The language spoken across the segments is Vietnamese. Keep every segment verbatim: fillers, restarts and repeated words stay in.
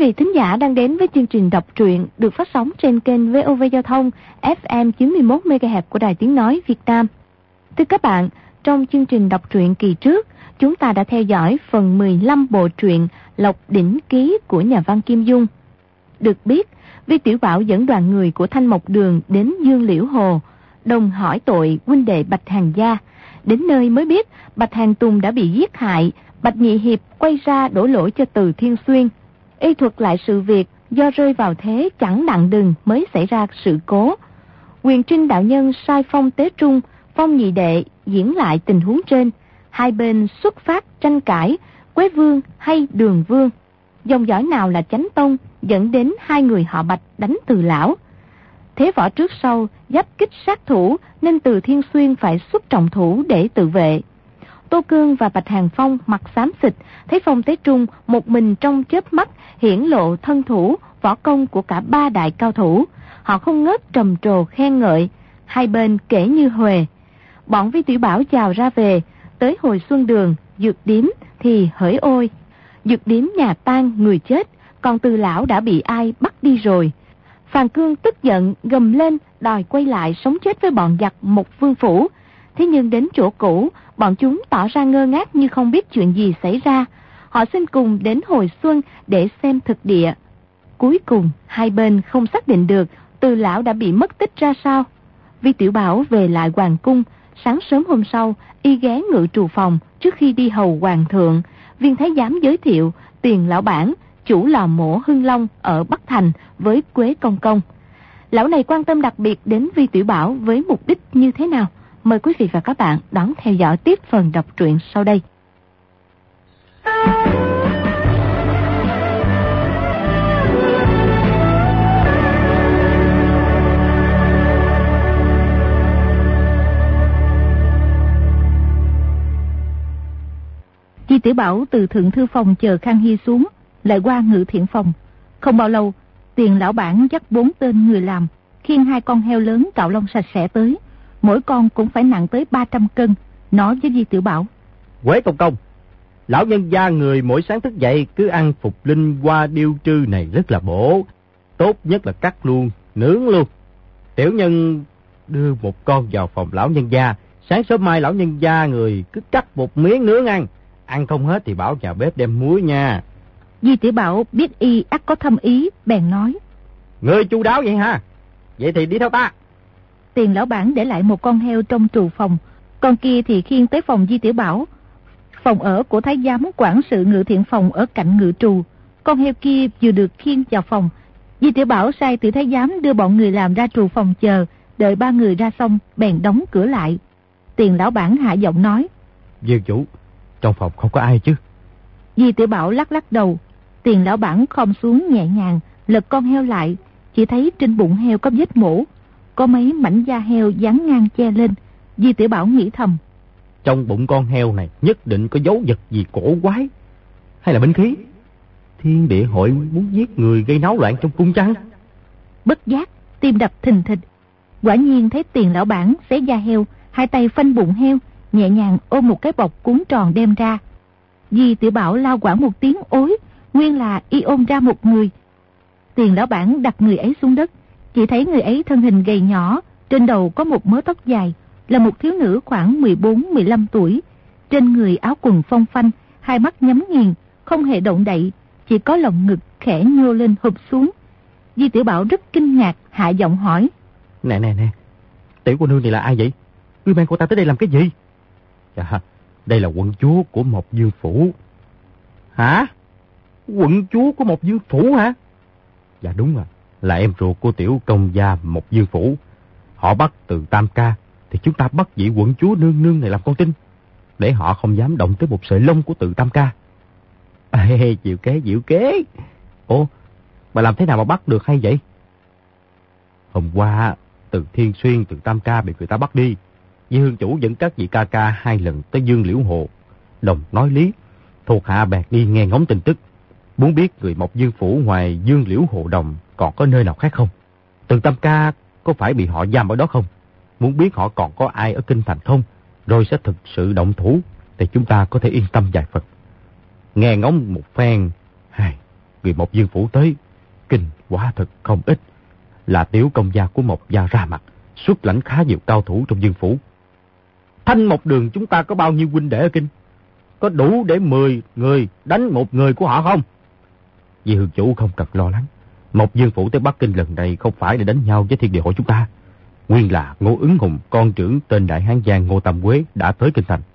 vị thính giả đang đến với chương trình đọc truyện được phát sóng trên kênh vê o vê Giao thông ép em chín mươi mốt mê ga héc của Đài Tiếng Nói Việt Nam. Thưa các bạn, trong chương trình đọc truyện kỳ trước, chúng ta đã theo dõi phần mười lăm bộ truyện Lộc Đỉnh Ký của nhà văn Kim Dung. Được biết, Vi Tiểu Bảo dẫn đoàn người của Thanh Mộc Đường đến Dương Liễu Hồ, đồng hỏi tội huynh đệ Bạch Hàng gia. Đến nơi mới biết Bạch Hàng Tùng đã bị giết hại, Bạch Nhị Hiệp quay ra đổ lỗi cho Từ Thiên Xuyên. Y thuật lại sự việc do rơi vào thế chẳng đặng đừng mới xảy ra sự cố. Quyền Trinh đạo nhân sai Phong Tế Trung, Phong Nhị Đệ diễn lại tình huống trên. Hai bên xuất phát tranh cãi, Quế Vương hay Đường Vương, dòng dõi nào là chánh tông, dẫn đến hai người họ Bạch đánh Từ lão. Thế võ trước sau giáp kích sát thủ nên Từ Thiên Xuyên phải xuất trọng thủ để tự vệ. Tô Cương và Bạch Hàng Phong mặt xám xịt, thấy Phong Tế Trung một mình trong chớp mắt hiển lộ thân thủ, võ công của cả ba đại cao thủ. Họ không ngớt trầm trồ khen ngợi, hai bên kể như huề. Bọn Vi Tiểu Bảo chào ra về, tới hồi xuân đường, dược điếm thì hỡi ôi. Dược điếm nhà tan người chết, còn Từ lão đã bị ai bắt đi rồi. Phàn Cương tức giận gầm lên đòi quay lại sống chết với bọn giặc một vương phủ. Thế nhưng đến chỗ cũ, bọn chúng tỏ ra ngơ ngác như không biết chuyện gì xảy ra. Họ xin cùng đến hồi xuân để xem thực địa. Cuối cùng, hai bên không xác định được Từ lão đã bị mất tích ra sao. Vi Tiểu Bảo về lại hoàng cung. Sáng sớm hôm sau, y ghé ngự trù phòng trước khi đi hầu hoàng thượng. Viên thái giám giới thiệu Tiền lão bản, chủ lò mổ Hưng Long ở Bắc Thành với Quế Công Công. Lão này quan tâm đặc biệt đến Vi Tiểu Bảo với mục đích như thế nào? Mời quý vị và các bạn đón theo dõi tiếp phần đọc truyện sau đây. Vi Tiểu Bảo từ thượng thư phòng chờ Khang Hy xuống, lại qua ngự thiện phòng. Không bao lâu, Tiền lão bản dắt bốn tên người làm, khiêng hai con heo lớn cạo lông sạch sẽ tới. Mỗi con cũng phải nặng tới ba trăm cân, nói với Vi Tiểu Bảo: Quế Công Công, lão nhân gia người mỗi sáng thức dậy cứ ăn phục linh hoa điêu trư này rất là bổ. Tốt nhất là cắt luôn, nướng luôn. Tiểu nhân đưa một con vào phòng lão nhân gia. Sáng sớm mai lão nhân gia người cứ cắt một miếng nướng ăn. Ăn không hết thì bảo nhà bếp đem muối nha. Vi Tiểu Bảo biết y ắt có thâm ý, bèn nói: Ngươi chu đáo vậy hả? Vậy thì đi theo ta. Tiền lão bản để lại một con heo trong trù phòng, con kia thì khiêng tới phòng Vi Tiểu Bảo. Phòng ở của thái giám quản sự ngự thiện phòng ở cạnh ngự trù. Con heo kia vừa được khiêng vào phòng, Vi Tiểu Bảo sai tiểu thái giám đưa bọn người làm ra trù phòng chờ, đợi ba người ra xong bèn đóng cửa lại. Tiền lão bản hạ giọng nói: Viên chủ, trong phòng không có ai chứ? Vi Tiểu Bảo lắc lắc đầu. Tiền lão bản khom xuống nhẹ nhàng lật con heo lại, chỉ thấy trên bụng heo có vết mổ, có mấy mảnh da heo dán ngang che lên. Vi Tiểu Bảo nghĩ thầm: Trong bụng con heo này nhất định có dấu vật gì cổ quái, hay là binh khí? Thiên địa hội muốn giết người gây náo loạn trong cung chăng? Bất giác tim đập thình thịch. Quả nhiên thấy Tiền lão bản xé da heo, hai tay phanh bụng heo, nhẹ nhàng ôm một cái bọc cuốn tròn đem ra. Vi Tiểu Bảo lao quảng một tiếng ối, nguyên là y ôm ra một người. Tiền lão bản đặt người ấy xuống đất, chỉ thấy người ấy thân hình gầy nhỏ, trên đầu có một mớ tóc dài, là một thiếu nữ khoảng mười bốn mười lăm tuổi. Trên người áo quần phong phanh, hai mắt nhắm nghiền, không hề động đậy, chỉ có lồng ngực khẽ nhô lên hụp xuống. Vi Tiểu Bảo rất kinh ngạc, hạ giọng hỏi: Nè nè nè, tiểu cô nương này là ai vậy? Ngươi mang cô ta tới đây làm cái gì? Dạ, đây là quận chúa của một vương phủ. Hả? Quận chúa của một vương phủ hả? Dạ đúng rồi, là em ruột của tiểu công gia một vương phủ. Họ bắt từ Tam Ca, thì chúng ta bắt vị quận chúa nương nương này làm con tin, để họ không dám động tới một sợi lông của từ Tam Ca. Ê, diệu kế, diệu kế. Ồ, bà làm thế nào mà bắt được hay vậy? Hôm qua, từ Thiên Xuyên, từ Tam Ca bị người ta bắt đi. Di Hương chủ dẫn các vị ca ca hai lần tới Dương Liễu Hồ, đồng nói lý. Thuộc hạ bèn đi nghe ngóng tin tức, muốn biết người Mộc Dương phủ ngoài Dương Liễu Hồ Đồng còn có nơi nào khác không. Từ Tam Ca có phải bị họ giam ở đó không? Muốn biết họ còn có ai ở kinh thành không, rồi sẽ thực sự động thủ, thì chúng ta có thể yên tâm vài phần. Nghe ngóng một phen, hay người Mộc Dương Phủ tới, kinh quả thật không ít. Là tiểu công gia của Mộc gia ra mặt, xuất lãnh khá nhiều cao thủ trong Dương Phủ. Thanh Mộc Đường chúng ta có bao nhiêu huynh đệ ở kinh? Có đủ để mười người đánh một người của họ không? Vì Hương chủ không cần lo lắng. Mộc Dương Phủ tới Bắc Kinh lần này không phải để đánh nhau với Thiên Địa Hội chúng ta. Nguyên là Ngô Ứng Hùng, con trưởng tên Đại Hán Giang Ngô Tam Quế đã tới kinh thành.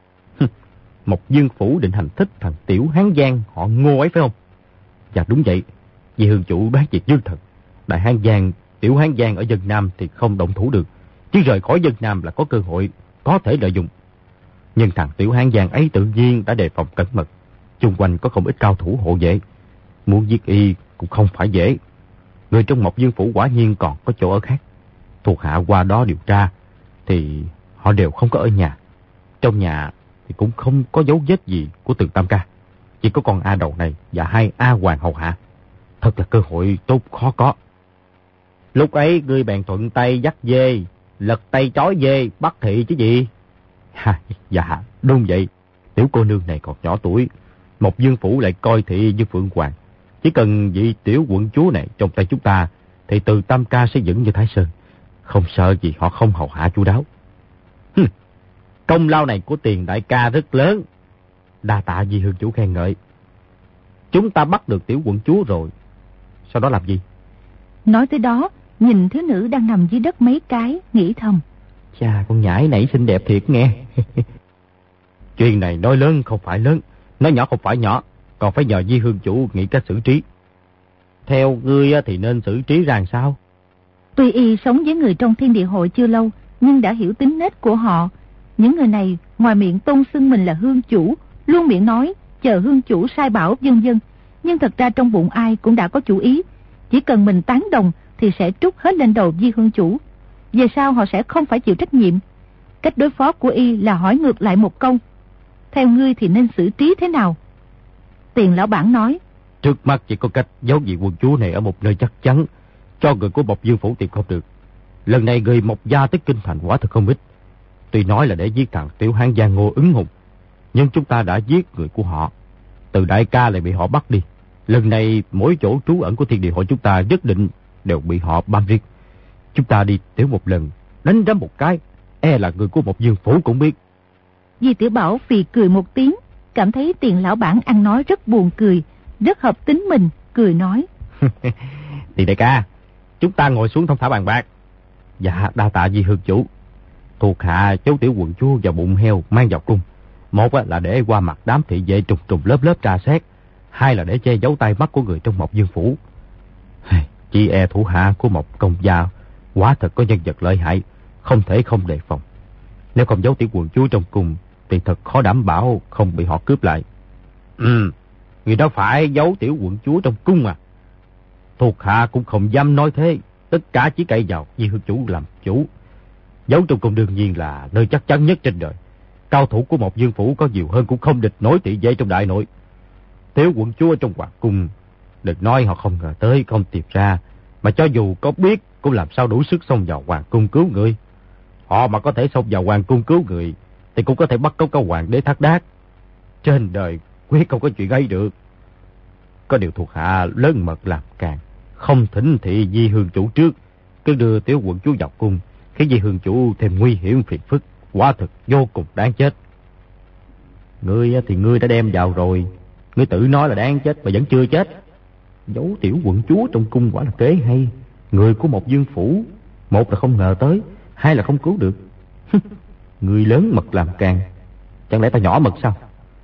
Mộc Dương Phủ định hành thích thằng tiểu Hán Giang họ Ngô ấy phải không? Dạ đúng vậy. Vì Hương chủ bán việc Dương Thần. Đại Hán Giang, tiểu Hán Giang ở dân Nam thì không động thủ được, chứ rời khỏi dân Nam là có cơ hội có thể lợi dụng. Nhưng thằng tiểu Hán Giang ấy tự nhiên đã đề phòng cẩn mật, chung quanh có không ít cao thủ hộ vệ, muốn giết y cũng không phải dễ. Người trong Mộc Dương Phủ quả nhiên còn có chỗ ở khác. Thuộc hạ qua đó điều tra thì họ đều không có ở nhà. Trong nhà thì cũng không có dấu vết gì của Từ Tam ca, chỉ có con A Đầu này và hai A Hoàng hầu hạ. Thật là cơ hội tốt khó có. Lúc ấy ngươi bèn thuận tay dắt dê, lật tay chói dê bắt thị chứ gì? Ha, dạ đúng vậy. Tiểu cô nương này còn nhỏ tuổi, Mộc Dương Phủ lại coi thị như Phượng Hoàng. Chỉ cần vị tiểu quận chúa này trong tay chúng ta thì Từ Tam ca sẽ vững như Thái Sơn, không sợ gì họ không hầu hạ chu đáo. Hừm, công lao này của Tiền đại ca rất lớn. Đa tạ Di Hương chủ khen ngợi. Chúng ta bắt được tiểu quận chúa rồi, sau đó làm gì? Nói tới đó, nhìn thiếu nữ đang nằm dưới đất mấy cái, nghĩ thầm. Chà, con nhãi nãy xinh đẹp thiệt nghe. Chuyện này nói lớn không phải lớn, nói nhỏ không phải nhỏ, còn phải nhờ Di Hương chủ nghĩ cách xử trí. Theo ngươi thì nên xử trí ra sao? Tuy y sống với người trong Thiên Địa Hội chưa lâu, nhưng đã hiểu tính nết của họ. Những người này ngoài miệng tôn xưng mình là Hương chủ, luôn miệng nói chờ Hương chủ sai bảo vân vân, nhưng thật ra trong bụng ai cũng đã có chủ ý. Chỉ cần mình tán đồng thì sẽ trút hết lên đầu Di Hương chủ. Về sau họ sẽ không phải chịu trách nhiệm. Cách đối phó của y là hỏi ngược lại một câu: theo ngươi thì nên xử trí thế nào? Tiền lão bản nói: trước mắt chỉ có cách giấu vị quận chúa này ở một nơi chắc chắn, cho người của Mộc Dương Phủ tìm không được. Lần này người Mộc gia tới kinh thành quả thật không ít. Tuy nói là để giết thằng tiểu Hán Giang Ngô Ứng Hùng, nhưng chúng ta đã giết người của họ. Từ đại ca lại bị họ bắt đi. Lần này mỗi chỗ trú ẩn của Thiên Địa Hội chúng ta nhất định đều bị họ băm riết. Chúng ta đi tiểu một lần, đánh đấm một cái, e là người của Mộc Dương Phủ cũng biết. Di Tiểu Bảo phì cười một tiếng, cảm thấy Tiền lão bản ăn nói rất buồn cười, rất hợp tính mình, cười nói: Tiền đại ca, chúng ta ngồi xuống thông thả bàn bạc. Dạ, đa tạ Di Hương chủ. Thuộc hạ cháu tiểu quận chúa và bụng heo mang vào cung. Một là để qua mặt đám thị vệ trùng trùng lớp lớp tra xét, hai là để che giấu tai mắt của người trong Mộc Dương Phủ. Chỉ e thủ hạ của Mộc công gia quả thật có nhân vật lợi hại, không thể không đề phòng. Nếu không giấu tiểu quận chúa trong cung thì thật khó đảm bảo không bị họ cướp lại. Ừ, người đó phải giấu tiểu quận chúa trong cung à? Thuộc hạ cũng không dám nói thế, tất cả chỉ cậy vào Di Hương chủ làm chủ. Giấu trong cung đương nhiên là nơi chắc chắn nhất trên đời. Cao thủ của Mộc Dương Phủ có nhiều hơn cũng không địch nổi thị vệ trong đại nội. Tiểu quận chúa trong hoàng cung, đừng nói họ không ngờ tới, không tìm ra, mà cho dù có biết cũng làm sao đủ sức xông vào hoàng cung cứu người. Họ mà có thể xông vào hoàng cung cứu người thì cũng có thể bắt cóc cao hoàng đế Thác Đác. Trên đời quyết không có chuyện ấy được. Có điều thuộc hạ lớn mật làm càng, không thỉnh thị Di Hương chủ trước, cứ đưa tiểu quận chúa vào cung, khiến Di Hương chủ thêm nguy hiểm phiền phức, quả thực vô cùng đáng chết. Ngươi thì ngươi đã đem vào rồi, ngươi tự nói là đáng chết mà vẫn chưa chết. Giấu tiểu quận chúa trong cung quả là kế hay. Người của Mộc Dương Phủ, một là không ngờ tới, hai là không cứu được. Người lớn mật làm càng, chẳng lẽ ta nhỏ mật sao?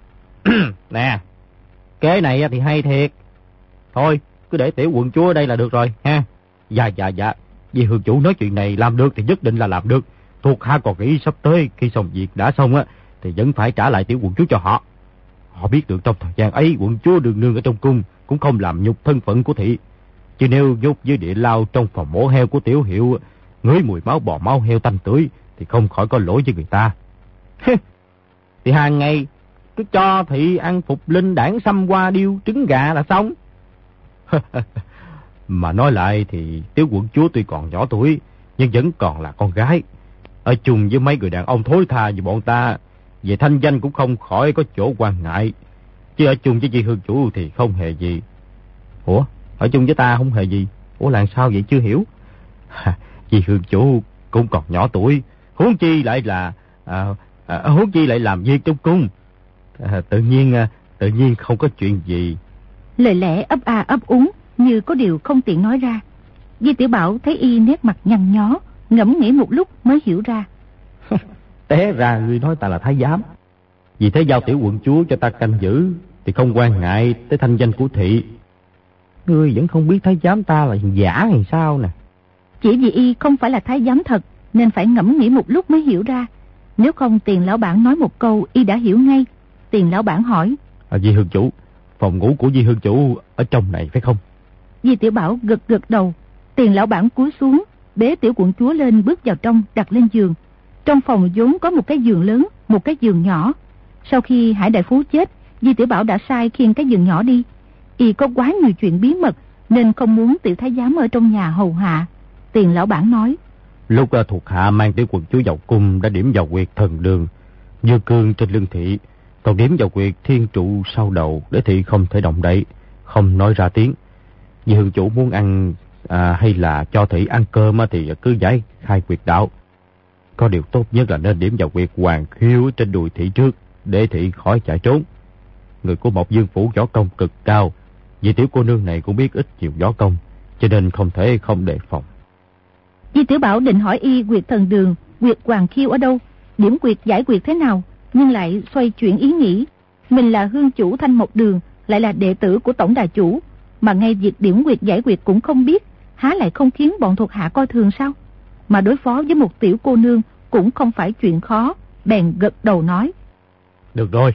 Nè, kế này thì hay thiệt. Thôi, cứ để tiểu quận chúa ở đây là được rồi ha. Dạ dạ dạ, Di Hương chủ nói chuyện này làm được thì nhất định là làm được. Thuộc hạ còn nghĩ sắp tới khi xong việc đã xong á thì vẫn phải trả lại tiểu quận chúa cho họ. Họ biết được trong thời gian ấy quận chúa đường nương ở trong cung cũng không làm nhục thân phận của thị. Chứ nếu nhốt dưới địa lao trong phòng mổ heo của tiểu hiệu, ngửi mùi máu bò máu heo tanh tưởi thì không khỏi có lỗi với người ta. Thì hàng ngày cứ cho thị ăn phục linh đảng xăm qua điêu trứng gà là xong. Mà nói lại thì tiểu quận chúa tuy còn nhỏ tuổi nhưng vẫn còn là con gái. Ở chung với mấy người đàn ông thối tha như bọn ta, về thanh danh cũng không khỏi có chỗ quan ngại. Chứ ở chung với Di Hương chủ thì không hề gì. Ủa, ở chung với ta không hề gì. Ủa làm sao vậy chưa hiểu? Vì hương chủ cũng còn nhỏ tuổi, huống chi lại là à, à, huống chi lại làm việc trong cung. À, tự nhiên à, tự nhiên không có chuyện gì. Lời lẽ ấp a ấp úng như có điều không tiện nói ra. Di Tiểu Bảo thấy y nét mặt nhăn nhó, ngẫm nghĩ một lúc mới hiểu ra. Té ra ngươi nói ta là thái giám. Vì thế giao tiểu quận chúa cho ta canh giữ thì không quan ngại tới thanh danh của thị. Ngươi vẫn không biết thái giám ta là giả hay sao nè? Chỉ vì y không phải là thái giám thật nên phải ngẫm nghĩ một lúc mới hiểu ra. Nếu không Tiền lão bản nói một câu y đã hiểu ngay. Tiền lão bản hỏi: À, Di hương chủ, phòng ngủ của Di hương chủ ở trong này phải không? Di Tiểu Bảo gật gật đầu. Tiền lão bản cúi xuống, bế tiểu quận chúa lên bước vào trong, đặt lên giường. Trong phòng vốn có một cái giường lớn, một cái giường nhỏ. Sau khi Hải đại phú chết, Di Tiểu Bảo đã sai khiêng cái giường nhỏ đi. Y có quá nhiều chuyện bí mật nên không muốn tiểu thái giám ở trong nhà hầu hạ. Tiền lão bản nói: Lúc uh, thuộc hạ mang tiểu quận chúa vào cung đã điểm vào quyệt thần đường, dư cương trên lưng thị, còn điểm vào quyệt thiên trụ sau đầu để thị không thể động đậy, không nói ra tiếng. Vì hương chủ muốn ăn à, hay là cho thị ăn cơm thì cứ giải khai quyệt đạo. Có điều tốt nhất là nên điểm vào quyệt hoàng khiêu trên đùi thị trước để thị khỏi chạy trốn. Người của một dương phủ võ công cực cao, vì tiểu cô nương này cũng biết ít nhiều võ công, cho nên không thể không đề phòng. Di Tiểu Bảo định hỏi y quyệt thần đường, quyệt hoàng khiêu ở đâu, điểm quyệt giải quyệt thế nào, nhưng lại xoay chuyển ý nghĩ. Mình là hương chủ Thanh Mộc Đường, lại là đệ tử của tổng đà chủ, mà ngay việc điểm quyệt giải quyệt cũng không biết, há lại không khiến bọn thuộc hạ coi thường sao? Mà đối phó với một tiểu cô nương cũng không phải chuyện khó. Bèn gật đầu nói: Được rồi,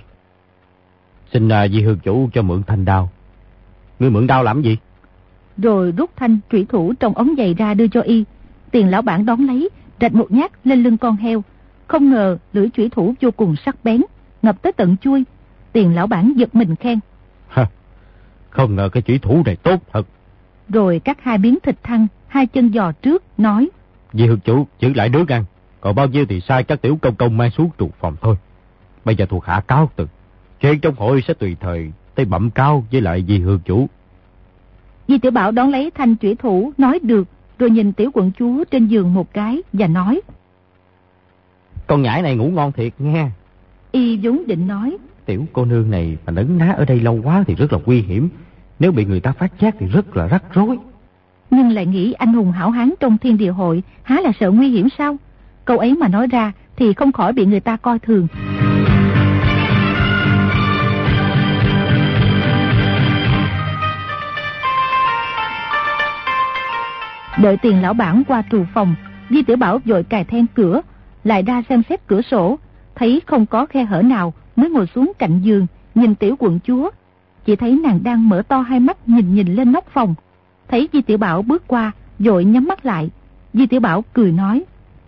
xin uh, Di hương chủ cho mượn thanh đao. Ngươi mượn đao làm gì? Rồi rút thanh trủy thủ trong ống giày ra đưa cho y. Tiền lão bản đón lấy, rạch một nhát lên lưng con heo. Không ngờ lưỡi trủy thủ vô cùng sắc bén, ngập tới tận chuôi. Tiền lão bản giật mình khen: Ha, không ngờ cái trủy thủ này tốt thật. Rồi cắt hai miếng thịt thăn, hai chân giò trước, nói: Di hương chủ giữ lại nước ăn, còn bao nhiêu thì sai các tiểu công công mang xuống trụ phòng thôi. Bây giờ thuộc hạ cáo từ, chuyện trong hội sẽ tùy thời tới bẩm cáo với lại Di hương chủ. Di Tiểu Bảo đón lấy thanh trủy thủ, nói được, rồi nhìn tiểu quận chúa trên giường một cái và nói: Con nhãi này ngủ ngon thiệt nghe. Y vốn định nói: Tiểu cô nương này mà nấn ná ở đây lâu quá thì rất là nguy hiểm, nếu bị người ta phát giác thì rất là rắc rối. Nhưng lại nghĩ anh hùng hảo hán trong thiên địa hội há là sợ nguy hiểm sao? Câu ấy mà nói ra thì không khỏi bị người ta coi thường. Đợi Tiền lão bản qua trù phòng, Di Tiểu Bảo vội cài then cửa, lại ra xem xét cửa sổ, thấy không có khe hở nào, mới ngồi xuống cạnh giường nhìn tiểu quận chúa. Chỉ thấy nàng đang mở to hai mắt nhìn nhìn lên nóc phòng. Thấy Di Tiểu Bảo bước qua, vội nhắm mắt lại. Di Tiểu Bảo cười nói: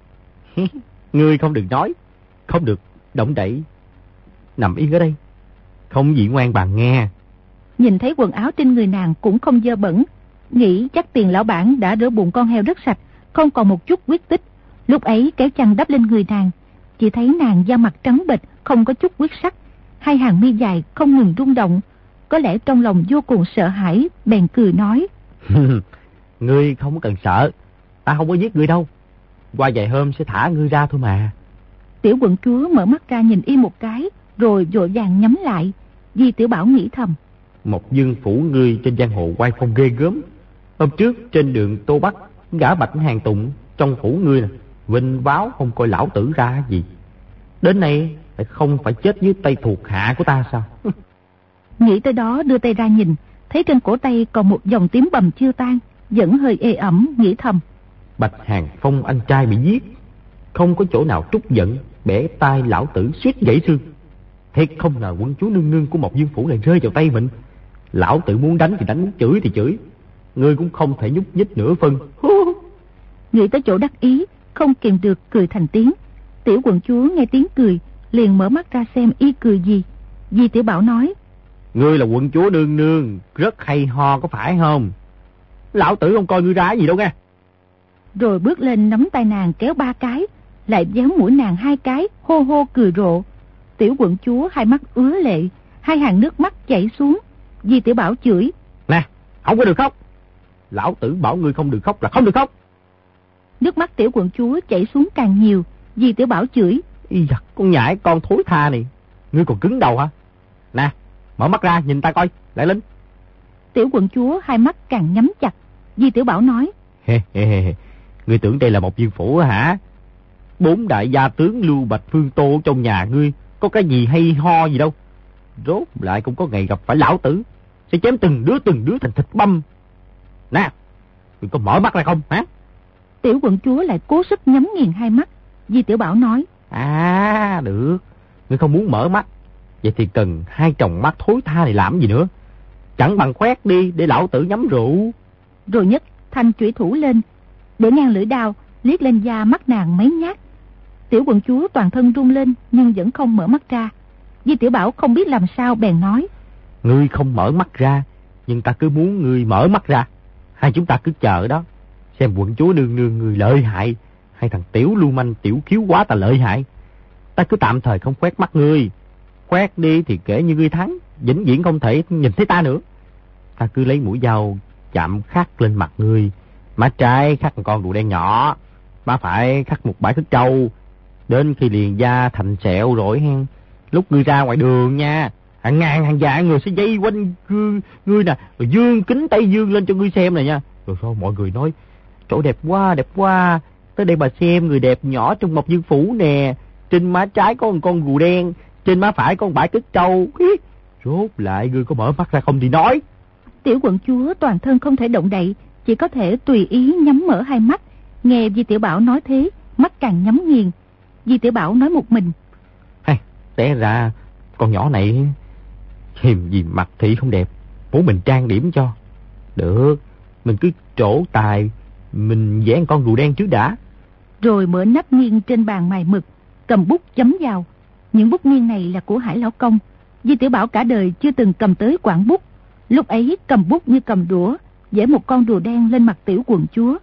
Ngươi không được nói, không được động đậy, nằm yên ở đây, không gì ngoan bàn nghe. Nhìn thấy quần áo trên người nàng cũng không dơ bẩn, nghĩ chắc Tiền lão bản đã rửa bụng con heo rất sạch, không còn một chút huyết tích. Lúc ấy kéo chăn đắp lên người nàng, chỉ thấy nàng da mặt trắng bệch, không có chút huyết sắc, hai hàng mi dài không ngừng rung động. Có lẽ trong lòng vô cùng sợ hãi, bèn cười nói: Ngươi không cần sợ, ta không có giết ngươi đâu, qua vài hôm sẽ thả ngươi ra thôi mà. Tiểu quận chúa mở mắt ra nhìn y một cái, rồi vội vàng nhắm lại. Di Tiểu Bảo nghĩ thầm: Một dương phủ ngươi trên giang hồ oai phong ghê gớm. Hôm trước trên đường Tô Bắc, gã Bạch Hàng Tụng trong phủ ngươi nè, vinh váo không coi lão tử ra gì. Đến nay lại không phải chết dưới tay thuộc hạ của ta sao? Nghĩ tới đó đưa tay ra nhìn, thấy trên cổ tay còn một dòng tím bầm chưa tan, vẫn hơi ê ẩm, nghĩ thầm: Bạch Hàng Phong anh trai bị giết, không có chỗ nào trút giận, bẻ tai lão tử suýt gãy xương. Thiệt không ngờ quân chúa nương nương của một dương phủ lại rơi vào tay mình. Lão tử muốn đánh thì đánh, muốn chửi thì chửi, ngươi cũng không thể nhúc nhích nửa phân. Nghĩ tới chỗ đắc ý, không kìm được cười thành tiếng. Tiểu quận chúa nghe tiếng cười, liền mở mắt ra xem y cười gì. Di Tiểu Bảo nói: Ngươi là quận chúa nương nương, rất hay ho có phải không? Lão tử không coi ngươi ra gì đâu nghe. Rồi bước lên nắm tay nàng kéo ba cái, lại véo mũi nàng hai cái, hô hô cười rộ. Tiểu quận chúa hai mắt ứa lệ, hai hàng nước mắt chảy xuống. Di Tiểu Bảo chửi: Nè, Không có được khóc. Lão tử bảo ngươi không được khóc là không được khóc. Nước mắt tiểu quận chúa chảy xuống càng nhiều. Di Tiểu Bảo chửi: Ý da, con nhãi con thối tha này, ngươi còn cứng đầu hả? Nè, mở mắt ra nhìn ta coi, Lại Linh. Tiểu quận chúa hai mắt càng nhắm chặt. Di Tiểu Bảo nói: He he he, ngươi tưởng đây là một viên phủ hả? Bốn đại gia tướng Lưu Bạch Phương Tô trong nhà ngươi có cái gì hay ho gì đâu. Rốt lại cũng có ngày gặp phải lão tử, sẽ chém từng đứa từng đứa thành thịt băm. Nè, ngươi có mở mắt ra không hả? Tiểu quận chúa lại cố sức nhắm nghiền hai mắt. Di Tiểu Bảo nói: À được, ngươi không muốn mở mắt, vậy thì cần hai tròng mắt thối tha này làm gì nữa. Chẳng bằng khoét đi để lão tử nhắm rượu. Rồi nhấc thanh chủy thủ lên, để ngang lưỡi đao, liếc lên da mắt nàng mấy nhát. Tiểu quận chúa toàn thân run lên nhưng vẫn không mở mắt ra. Di Tiểu Bảo không biết làm sao bèn nói: Ngươi không mở mắt ra, nhưng ta cứ muốn ngươi mở mắt ra. Hai chúng ta cứ chờ đó, xem quận chúa nương nương ngươi lợi hại, hay thằng tiểu lưu manh tiểu khiếu quá ta lợi hại. Ta cứ tạm thời không khoét mắt ngươi. Khoét đi thì kể như ngươi thắng, vĩnh viễn không thể nhìn thấy ta nữa. Ta cứ lấy mũi dao chạm khắc lên mặt ngươi. Má trái khắc một con rùa đen nhỏ, má phải khắc một bãi thức trâu. Đến khi liền da thành sẹo rồi hen, lúc ngươi ra ngoài đường nha, hàng ngàn hàng vạn người sẽ dây quanh ngươi, ngươi nè, rồi dương kính tay dương lên cho ngươi xem này nha. Rồi sau mọi người nói: Trời đẹp quá, đẹp quá, tới đây bà xem người đẹp nhỏ trong Mộc Dương Phủ nè. Trên má trái có một con rùa đen, trên má phải có một bãi cứt trâu. Rốt lại ngươi có mở mắt ra không thì nói. Tiểu quận chúa toàn thân không thể động đậy, chỉ có thể tùy ý nhắm mở hai mắt. Nghe Di Tiểu Bảo nói thế, mắt càng nhắm nghiền. Di Tiểu Bảo nói một mình: Hay, té ra con nhỏ này hiềm gì mặt thị không đẹp, muốn mình trang điểm cho. Được, mình cứ trổ tài, mình vẽ con rùa đen trước đã. Rồi mở nắp nghiêng trên bàn mài mực, cầm bút chấm vào. Những bút nghiêng này là của Hải Lão Công. Di Tiểu Bảo cả đời chưa từng cầm tới quảng bút. Lúc ấy cầm bút như cầm đũa, vẽ một con rùa đen lên mặt tiểu quận chúa.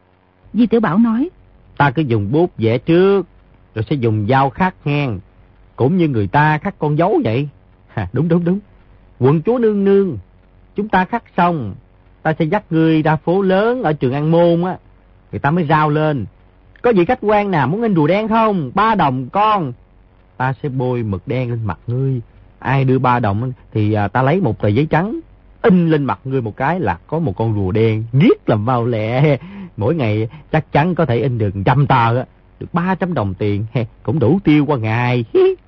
Di Tiểu Bảo nói: Ta cứ dùng bút vẽ trước, rồi sẽ dùng dao khắc ngang, cũng như người ta khắc con dấu vậy. À, đúng đúng đúng. Quận chúa nương nương, chúng ta khắc xong, ta sẽ dắt ngươi ra phố lớn ở Trường An Môn á, người ta mới rao lên: Có vị khách quan nào muốn in rùa đen không? Ba đồng con. Ta sẽ bôi mực đen lên mặt ngươi. Ai đưa ba đồng thì à, ta lấy một tờ giấy trắng, in lên mặt ngươi một cái là có một con rùa đen, riết làm mau lẹ. Mỗi ngày chắc chắn có thể in được trăm tờ á, được ba trăm đồng tiền, cũng đủ tiêu qua ngày.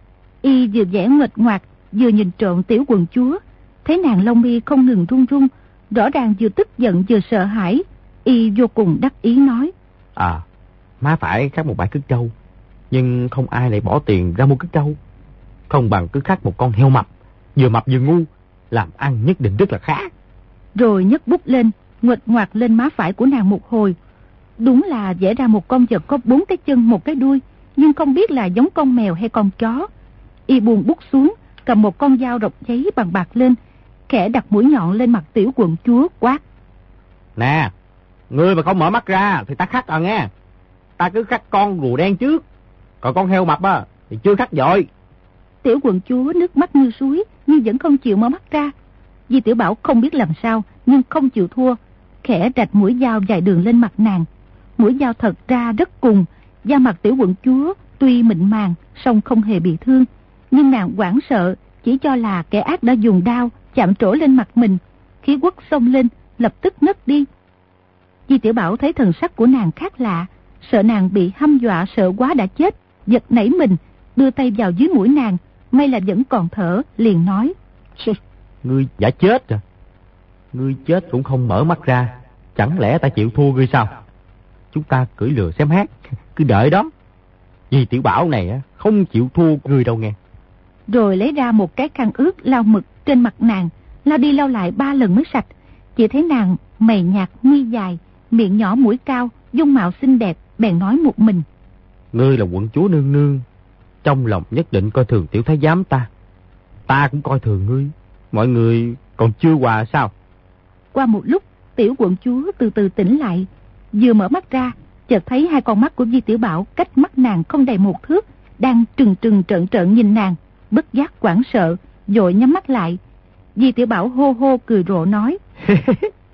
Y vừa vẽ nguệch ngoạc, vừa nhìn trộn tiểu quận chúa, thấy nàng lông mi không ngừng run run, rõ ràng vừa tức giận vừa sợ hãi. Y vô cùng đắc ý nói: À, má phải khắc một bãi cứt trâu, nhưng không ai lại bỏ tiền ra mua cứt trâu. Không bằng cứ khắc một con heo mập, vừa mập vừa ngu, làm ăn nhất định rất là khá. Rồi nhấc bút lên, nguệch ngoạc lên má phải của nàng một hồi. Đúng là vẽ ra một con vật có bốn cái chân một cái đuôi, nhưng không biết là giống con mèo hay con chó. Y buông bút xuống, cầm một con dao rọc giấy bằng bạc lên, khẽ đặt mũi nhọn lên mặt tiểu quận chúa quát: Nè, ngươi mà không mở mắt ra thì ta khắc à nghe. Ta cứ khắc con rùa đen trước, còn con heo mập á thì chưa khắc vội. Tiểu quận chúa nước mắt như suối, nhưng vẫn không chịu mở mắt ra. Di Tiểu Bảo không biết làm sao, nhưng không chịu thua, khẽ rạch mũi dao dài đường lên mặt nàng. Mũi dao thật ra rất cùng, da mặt tiểu quận chúa tuy mịn màng, song không hề bị thương. Nhưng nàng hoảng sợ, chỉ cho là kẻ ác đã dùng đao chạm trổ lên mặt mình, khí uất xông lên, lập tức ngất đi. Di Tiểu Bảo thấy thần sắc của nàng khác lạ, sợ nàng bị hăm dọa sợ quá đã chết, giật nảy mình, đưa tay vào dưới mũi nàng, may là vẫn còn thở, liền nói: Ngươi giả chết à? Ngươi chết cũng không mở mắt ra, chẳng lẽ ta chịu thua ngươi sao? Chúng ta cưỡi lừa xem hát, cứ đợi đó. Vì Tiểu Bảo này á, không chịu thua ngươi đâu nghe. Rồi lấy ra một cái khăn ướt lau mực trên mặt nàng, lau đi lau lại ba lần mới sạch. Chỉ thấy nàng mày nhạt mi dài, miệng nhỏ mũi cao, dung mạo xinh đẹp, bèn nói một mình: Ngươi là quận chúa nương nương, trong lòng nhất định coi thường tiểu thái giám ta. Ta cũng coi thường ngươi. Mọi người còn chưa hòa sao? Qua một lúc, tiểu quận chúa từ từ tỉnh lại, vừa mở mắt ra, chợt thấy hai con mắt của Di Tiểu Bảo cách mắt nàng không đầy một thước, đang trừng trừng trợn trợn nhìn nàng, bất giác hoảng sợ, vội nhắm mắt lại. Di Tiểu Bảo hô hô cười rộ nói: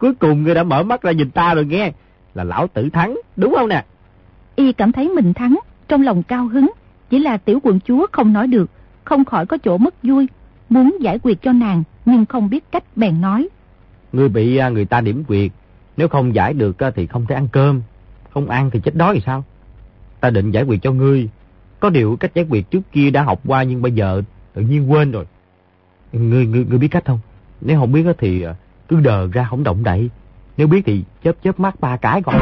Cuối cùng ngươi đã mở mắt ra nhìn ta rồi nghe. Là lão tử thắng, đúng không nè? Y cảm thấy mình thắng, trong lòng cao hứng. Chỉ là tiểu quận chúa không nói được, không khỏi có chỗ mất vui, muốn giải quyết cho nàng nhưng không biết cách bèn nói. Ngươi bị người ta điểm quyệt, nếu không giải được thì không thể ăn cơm, không ăn thì chết đói thì sao? Ta định giải quyết cho ngươi, có điều cách giải quyết trước kia đã học qua nhưng bây giờ tự nhiên quên rồi. Ngươi ngươi ngươi biết cách không? Nếu không biết thì cứ đờ ra không động đậy, nếu biết thì chớp chớp mắt ba cái còn.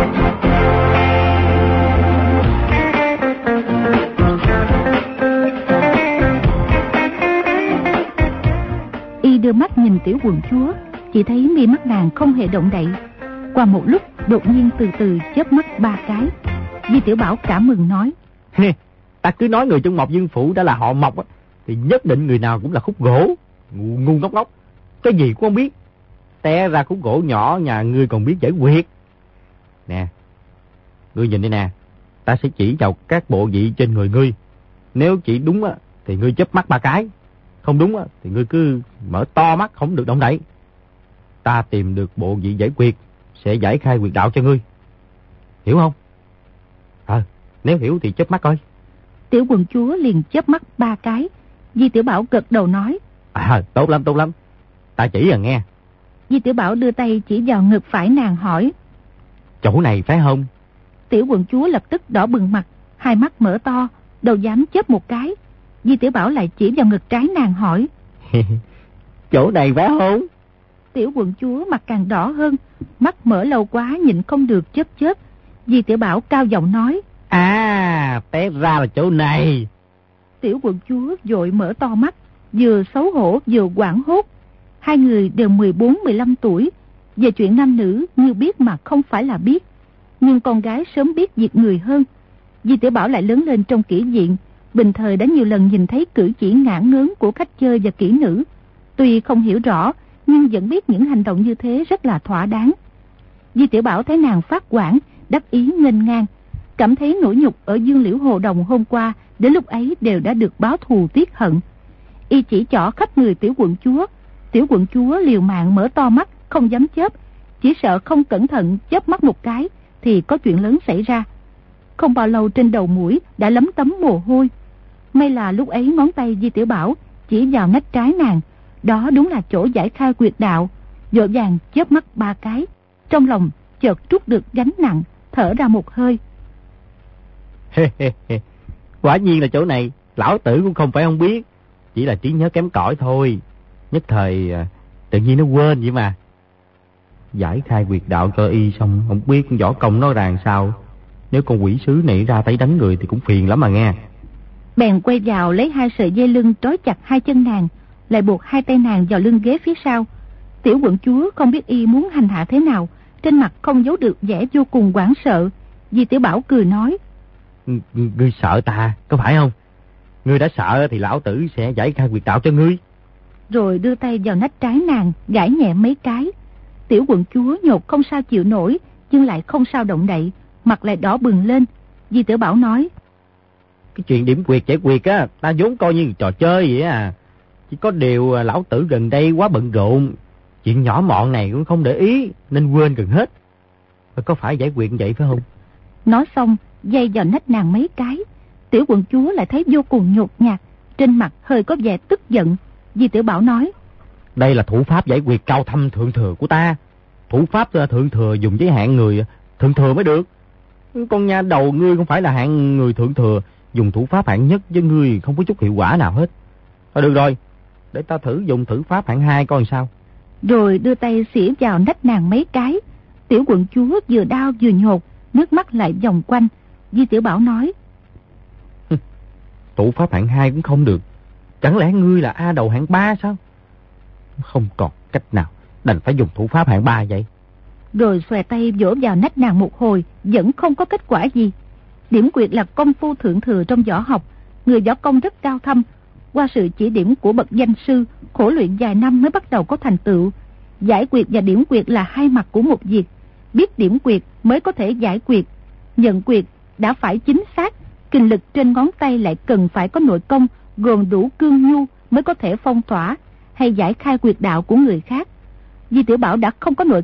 Y đưa mắt nhìn tiểu quận chúa, chỉ thấy mi mắt nàng không hề động đậy. Qua một lúc đột nhiên từ từ chớp mắt ba cái. Di Tiểu Bảo cảm mừng nói: Ta cứ nói người trong Mộc Dương Phủ đã là họ Mộc á, thì nhất định người nào cũng là khúc gỗ. Ngu, ngu ngốc ngốc, cái gì cũng không biết. Té ra khúc gỗ nhỏ nhà ngươi còn biết giải quyết. Nè, ngươi nhìn đây nè, ta sẽ chỉ vào các bộ vị trên người ngươi. Nếu chỉ đúng á thì ngươi chớp mắt ba cái, không đúng á thì ngươi cứ mở to mắt không được động đậy. Ta tìm được bộ vị giải quyết sẽ giải khai huyệt đạo cho ngươi, hiểu không? À, nếu hiểu thì chớp mắt coi. Tiểu quận chúa liền chớp mắt ba cái. Di Tiểu Bảo gật đầu nói: À, tốt lắm tốt lắm, ta chỉ à nghe. Di Tiểu Bảo đưa tay chỉ vào ngực phải nàng hỏi: Chỗ này phải không? Tiểu quận chúa lập tức đỏ bừng mặt, hai mắt mở to, đâu dám chớp một cái. Di Tiểu Bảo lại chỉ vào ngực trái nàng hỏi: Chỗ này phải không? Tiểu quận chúa mặt càng đỏ hơn, mắt mở lâu quá nhịn không được chớp chớp. Di Tiểu Bảo cao giọng nói: À, té ra là chỗ này. Tiểu quận chúa vội mở to mắt, vừa xấu hổ vừa hoảng hốt. Hai người đều mười bốn mười lăm tuổi, về chuyện nam nữ như biết mà không phải là biết, nhưng con gái sớm biết việc người hơn. Di Tiểu Bảo lại lớn lên trong kỹ viện, bình thời đã nhiều lần nhìn thấy cử chỉ ngả ngớn của khách chơi và kỹ nữ. Tuy không hiểu rõ, nhưng vẫn biết những hành động như thế rất là thỏa đáng. Di Tiểu Bảo thấy nàng phát quản, đắc ý nghênh ngang, cảm thấy nỗi nhục ở Dương Liễu Hồ Đồng hôm qua đến lúc ấy đều đã được báo thù tiết hận. Y chỉ trỏ khắp người tiểu quận chúa. Tiểu quận chúa liều mạng mở to mắt, không dám chớp, chỉ sợ không cẩn thận chớp mắt một cái thì có chuyện lớn xảy ra. Không bao lâu trên đầu mũi đã lấm tấm mồ hôi. May là lúc ấy ngón tay Di Tiểu Bảo chỉ vào nách trái nàng, đó đúng là chỗ giải khai quyệt đạo. Vội vàng chớp mắt ba cái, trong lòng chợt trút được gánh nặng, thở ra một hơi. Quả nhiên là chỗ này, lão tử cũng không phải không biết, chỉ là trí nhớ kém cỏi thôi. Nhất thời tự nhiên nó quên vậy mà. Giải khai quyệt đạo cho y xong không biết võ công nó ràng sao. Nếu con quỷ sứ này ra tay đánh người thì cũng phiền lắm mà nghe. Bèn quay vào lấy hai sợi dây lưng trói chặt hai chân nàng, lại buộc hai tay nàng vào lưng ghế phía sau. Tiểu quận chúa không biết y muốn hành hạ thế nào, trên mặt không giấu được vẻ vô cùng hoảng sợ. Di Tiểu Bảo cười nói: Ngươi sợ ta, có phải không? Ngươi đã sợ thì lão tử sẽ giải khai quyệt đạo cho ngươi. Rồi đưa tay vào nách trái nàng, gãi nhẹ mấy cái. Tiểu quận chúa nhột không sao chịu nổi, nhưng lại không sao động đậy, mặt lại đỏ bừng lên. Di Tiểu Bảo nói: Cái chuyện điểm quyệt giải quyệt á, ta vốn coi như trò chơi vậy à. Chỉ có điều lão tử gần đây quá bận rộn, chuyện nhỏ mọn này cũng không để ý nên quên gần hết. Có phải giải quyệt vậy phải không? Nói xong dây vào nách nàng mấy cái. Tiểu quận chúa lại thấy vô cùng nhột nhạt, trên mặt hơi có vẻ tức giận. Di Tiểu Bảo nói: Đây là thủ pháp giải quyệt cao thâm thượng thừa của ta. Thủ pháp thượng thừa dùng với hạng người thượng thừa mới được. Con nha đầu ngươi không phải là hạng người thượng thừa, dùng thủ pháp hạng nhất với ngươi không có chút hiệu quả nào hết. Thôi được rồi, để ta thử dùng thử pháp hạng hai coi sao. Rồi đưa tay xỉa vào nách nàng mấy cái. Tiểu quận chúa vừa đau vừa nhột, nước mắt lại vòng quanh. Di Tiểu Bảo nói: Thủ pháp hạng hai cũng không được, chẳng lẽ ngươi là A đầu hạng ba sao? Không còn cách nào, đành phải dùng thủ pháp hạng ba vậy. Rồi xòe tay vỗ vào nách nàng một hồi, vẫn không có kết quả gì. Điểm quyệt là công phu thượng thừa trong võ học, người võ công rất cao thâm. Qua sự chỉ điểm của bậc danh sư, khổ luyện vài năm mới bắt đầu có thành tựu. Giải quyệt và điểm quyệt là hai mặt của một việc. Biết điểm quyệt mới có thể giải quyệt. Nhận quyệt đã phải chính xác, kinh lực trên ngón tay lại cần phải có nội công gồm đủ cương nhu mới có thể phong tỏa hay giải khai quyệt đạo của người khác. Di Tiểu Bảo đã không có nội công,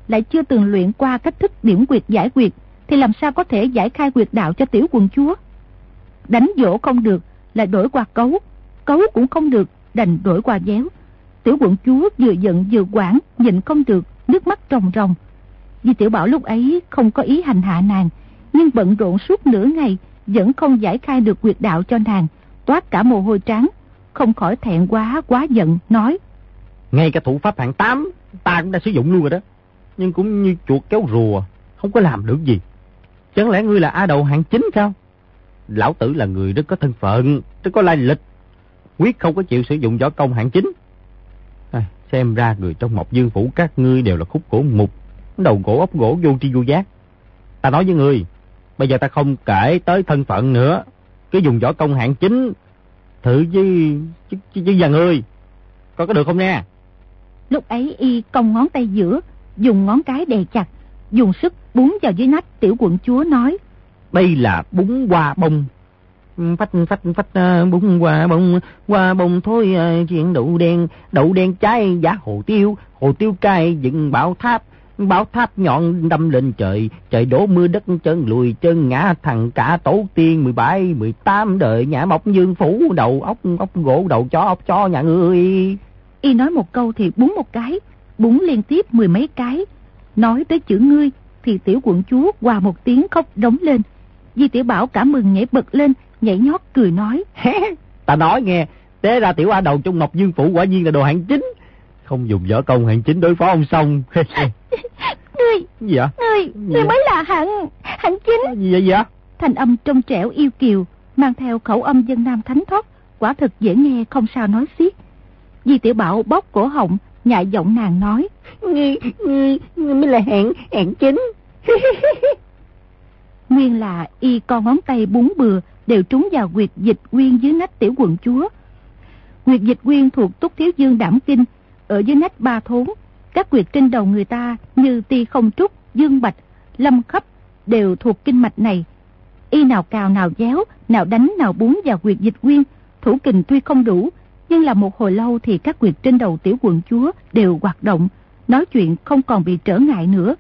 lại chưa từng luyện qua cách thức điểm quyệt giải quyệt, thì làm sao có thể giải khai quyệt đạo cho tiểu quận chúa? Đánh dỗ không được, lại đổi qua cấu, cấu cũng không được, đành đổi qua déo. Tiểu quận chúa vừa giận vừa hoảng, nhịn không được, nước mắt ròng ròng. Di Tiểu Bảo lúc ấy không có ý hành hạ nàng, nhưng bận rộn suốt nửa ngày vẫn không giải khai được quyệt đạo cho nàng, toát cả mồ hôi trắng, không khỏi thẹn quá quá giận, nói: ngay cả thủ pháp hạng tám ta cũng đã sử dụng luôn rồi đó, nhưng cũng như chuột kéo rùa, không có làm được gì. Chẳng lẽ ngươi là A Đầu hạng chín sao? Lão tử là người rất có thân phận, rất có lai lịch, quyết không có chịu sử dụng võ công hạng chín. À, xem ra người trong Mộc Dương phủ các ngươi đều là khúc cổ mục, đầu gỗ ốc gỗ, vô tri vô giác. Ta nói với ngươi, bây giờ ta không kể tới thân phận nữa, cứ dùng võ công hạng chín thử với chứ, chứ, chứ và ngươi coi có được không nha. Lúc ấy y cong ngón tay giữa, dùng ngón cái đè chặt, dùng sức búng vào dưới nách tiểu quận chúa, nói: đây là búng hoa bông, phách phách phách uh, búng hoa bông, hoa bông thôi uh, chuyện đậu đen, đậu đen trái giá hồ tiêu, hồ tiêu cay dựng bảo tháp, bảo tháp nhọn đâm lên trời, trời đổ mưa đất chân lùi chân ngã, thằng cả tổ tiên mười bảy mười tám đời nhà Mộc Dương phủ, đầu ốc ốc gỗ, đầu chó ốc chó nhà ngươi. Y nói một câu thì búng một cái, búng liên tiếp mười mấy cái. Nói tới chữ ngươi thì tiểu quận chúa hòa một tiếng khóc rống lên. Di Tiểu Bảo cả mừng nhảy bật lên, nhảy nhót cười nói: ta nói nghe, té ra tiểu A Đầu trong Mộc Dương phủ quả nhiên là đồ hạng chính, không dùng võ công hạng chính đối phó ông xong. Ngươi gì vậy? Ngươi, ngươi mới là hạng hạng chính. Gì vậy vậy? Thành âm trong trẻo yêu kiều, mang theo khẩu âm dân nam thánh thoát, quả thực dễ nghe không sao nói xiết. Di Tiểu Bảo bóp cổ họng, nhại giọng nàng nói: Ngươi, ngươi, ngươi mới là hạng hạng chính. Nguyên là y con ngón tay búng bừa đều trúng vào huyệt dịch quyên dưới nách tiểu quận chúa. Huyệt dịch quyên thuộc Túc Thiếu Dương Đảm Kinh, ở dưới nách ba thốn. Các huyệt trên đầu người ta như Ti Không Trúc, Dương Bạch, Lâm Khấp đều thuộc kinh mạch này. Y nào cào nào déo, nào đánh nào búng vào huyệt dịch quyên, thủ kình tuy không đủ, nhưng là một hồi lâu thì các huyệt trên đầu tiểu quận chúa đều hoạt động, nói chuyện không còn bị trở ngại nữa.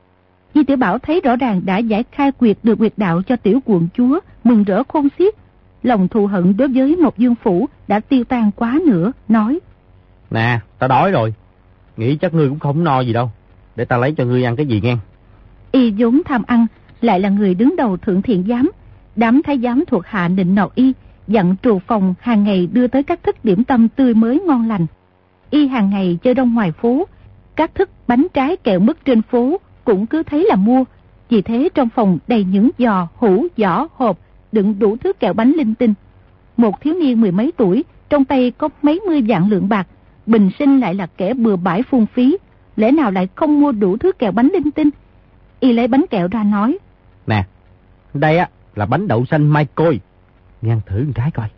Di Tiểu Bảo thấy rõ ràng đã giải khai quyệt được quyệt đạo cho tiểu quận chúa, mừng rỡ khôn xiết. Lòng thù hận đối với Mộc Dương phủ đã tiêu tan quá nữa, nói: nè, ta đói rồi, nghĩ chắc ngươi cũng không no gì đâu, để ta lấy cho ngươi ăn cái gì nghe. Y vốn tham ăn, lại là người đứng đầu thượng thiện giám, đám thái giám thuộc hạ nịnh nọt y, dặn trù phòng hàng ngày đưa tới các thức điểm tâm tươi mới ngon lành. Y hàng ngày chơi đông ngoài phố, các thức bánh trái kẹo mứt trên phố cũng cứ thấy là mua. Vì thế trong phòng đầy những giò, hũ, giỏ, hộp đựng đủ thứ kẹo bánh linh tinh. Một thiếu niên mười mấy tuổi, trong tay có mấy mươi vạn lượng bạc, bình sinh lại là kẻ bừa bãi phung phí, lẽ nào lại không mua đủ thứ kẹo bánh linh tinh. Y lấy bánh kẹo ra nói: nè, đây á là bánh đậu xanh mai côi, nghe thử một cái coi.